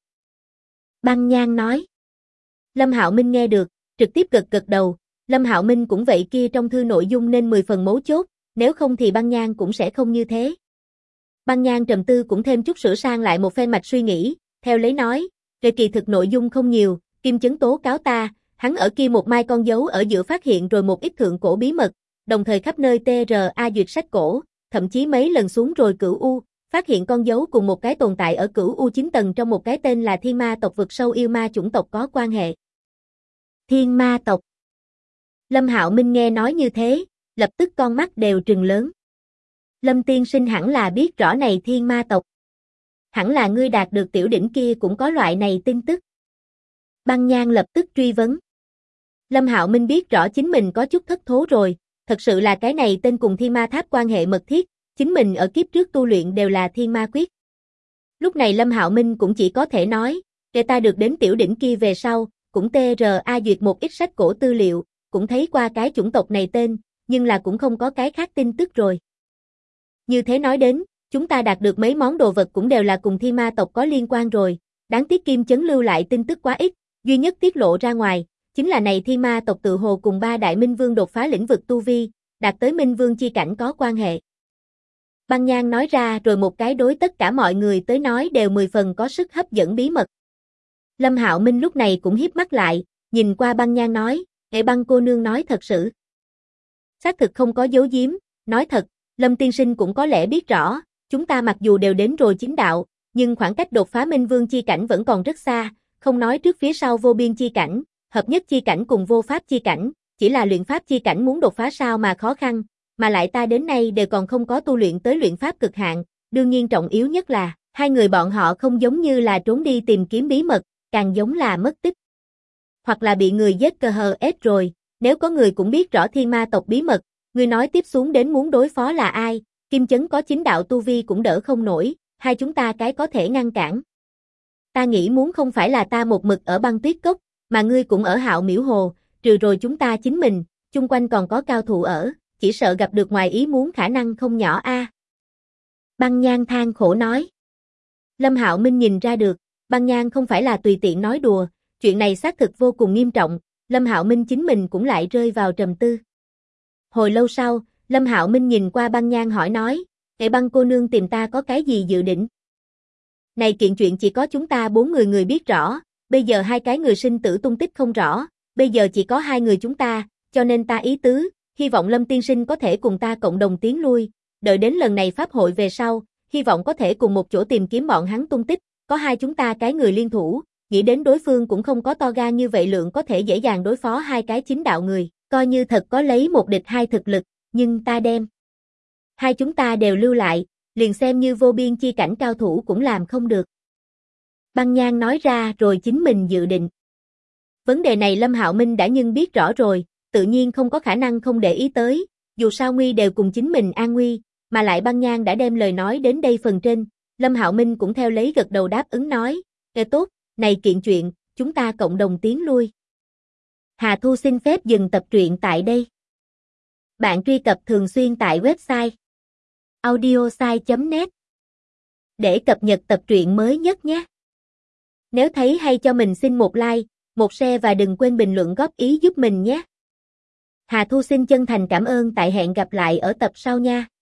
Băng Nhan nói, Lâm Hạo Minh nghe được, trực tiếp gật đầu, Lâm Hạo Minh cũng vậy kia trong thư nội dung nên 10 phần mấu chốt, nếu không thì Băng Nhan cũng sẽ không như thế. Băng Nhan trầm tư cũng thêm chút sửa sang lại một phen mạch suy nghĩ, theo lấy nói, về kỳ thực nội dung không nhiều, Kim Chấn tố cáo ta, hắn ở kia một mai con dấu ở giữa phát hiện rồi một ít thượng cổ bí mật, đồng thời khắp nơi TRA duyệt sách cổ, thậm chí mấy lần xuống rồi Cửu U, phát hiện con dấu cùng một cái tồn tại ở Cửu U 9 tầng trong một cái tên là Thiên Ma tộc vực sâu yêu ma chủng tộc có quan hệ. Thiên Ma tộc. Lâm Hạo Minh nghe nói như thế, lập tức con mắt đều trừng lớn. Lâm tiên sinh hẳn là biết rõ này Thiên Ma tộc. Hẳn là ngươi đạt được tiểu đỉnh kia cũng có loại này tin tức. Băng Nhan lập tức truy vấn. Lâm Hạo Minh biết rõ chính mình có chút thất thố rồi, thật sự là cái này tên cùng Thiên Ma Tháp quan hệ mật thiết, chính mình ở kiếp trước tu luyện đều là Thiên Ma Quyết. Lúc này Lâm Hạo Minh cũng chỉ có thể nói, để ta được đến tiểu đỉnh kia về sau, cũng TRA duyệt một ít sách cổ tư liệu, cũng thấy qua cái chủng tộc này tên, nhưng là cũng không có cái khác tin tức rồi. Như thế nói đến, chúng ta đạt được mấy món đồ vật cũng đều là cùng Thiên Ma tộc có liên quan rồi, đáng tiếc Kim Chấn lưu lại tin tức quá ít, duy nhất tiết lộ ra ngoài, chính là này Thiên Ma tộc tự hồ cùng 3 đại minh vương đột phá lĩnh vực tu vi, đạt tới minh vương chi cảnh có quan hệ. Băng Nhan nói ra rồi một cái đối tất cả mọi người tới nói đều 10 phần có sức hấp dẫn bí mật. Lâm Hạo Minh lúc này cũng híp mắt lại, nhìn qua Băng Nhan nói, Nghệ Băng cô nương nói thật sự. Xác thực không có giấu giếm, nói thật, Lâm tiên sinh cũng có lẽ biết rõ, chúng ta mặc dù đều đến rồi chính đạo, nhưng khoảng cách đột phá minh vương chi cảnh vẫn còn rất xa, không nói trước phía sau vô biên chi cảnh, hợp nhất chi cảnh cùng vô pháp chi cảnh, chỉ là luyện pháp chi cảnh muốn đột phá sao mà khó khăn, mà lại ta đến nay đều còn không có tu luyện tới luyện pháp cực hạn, đương nhiên trọng yếu nhất là, Hai người bọn họ không giống như là trốn đi tìm kiếm bí mật, càng giống là mất tích. Hoặc là bị người giết cơ hờ ết rồi, nếu có người cũng biết rõ thiên ma tộc bí mật, ngươi nói tiếp xuống đến muốn đối phó là ai, Kim Chấn có chính đạo tu vi cũng đỡ không nổi, hai chúng ta cái có thể ngăn cản. Ta nghĩ muốn không phải là ta một mực ở băng tuyết cốc, mà ngươi cũng ở Hạo Miễu Hồ, trừ rồi chúng ta chính mình, chung quanh còn có cao thủ ở, chỉ sợ gặp được ngoài ý muốn khả năng không nhỏ a. Băng Nhan than khổ nói. Lâm Hạo Minh nhìn ra được, Băng Nhan không phải là tùy tiện nói đùa, chuyện này xác thực vô cùng nghiêm trọng, Lâm Hạo Minh chính mình cũng lại rơi vào trầm tư. Hồi lâu sau, Lâm Hạo Minh nhìn qua Băng Nhan hỏi nói, "Kệ Băng cô nương tìm ta có cái gì dự định?" Này kiện chuyện chỉ có chúng ta 4 người biết rõ, bây giờ hai cái người sinh tử tung tích không rõ, bây giờ chỉ có 2 người chúng ta, cho nên ta ý tứ, hy vọng Lâm tiên sinh có thể cùng ta cộng đồng tiến lui, đợi đến lần này pháp hội về sau, hy vọng có thể cùng một chỗ tìm kiếm bọn hắn tung tích, có hai chúng ta cái người liên thủ, nghĩ đến đối phương cũng không có to gan như vậy lượng có thể dễ dàng đối phó hai cái chính đạo người, coi như thật có lấy một địch hai thực lực, nhưng ta đem hai chúng ta đều lưu lại, liền xem như vô biên chi cảnh cao thủ cũng làm không được. Băng Nhan nói ra rồi chính mình dự định. Vấn đề này Lâm Hạo Minh đã nhưng biết rõ rồi, tự nhiên không có khả năng không để ý tới, dù sao nguy đều cùng chính mình an nguy, mà lại Băng Nhan đã đem lời nói đến đây phần trên, Lâm Hạo Minh cũng theo lấy gật đầu đáp ứng nói, "Nghe tốt, này kiện chuyện, chúng ta cộng đồng tiến lui." Hà Thu xin phép dừng tập truyện tại đây. Bạn truy cập thường xuyên tại website audiosai.net để cập nhật tập truyện mới nhất nhé. Nếu thấy hay cho mình xin một like, một share và đừng quên bình luận góp ý giúp mình nhé. Hà Thu xin chân thành cảm ơn, tại hẹn gặp lại ở tập sau nha.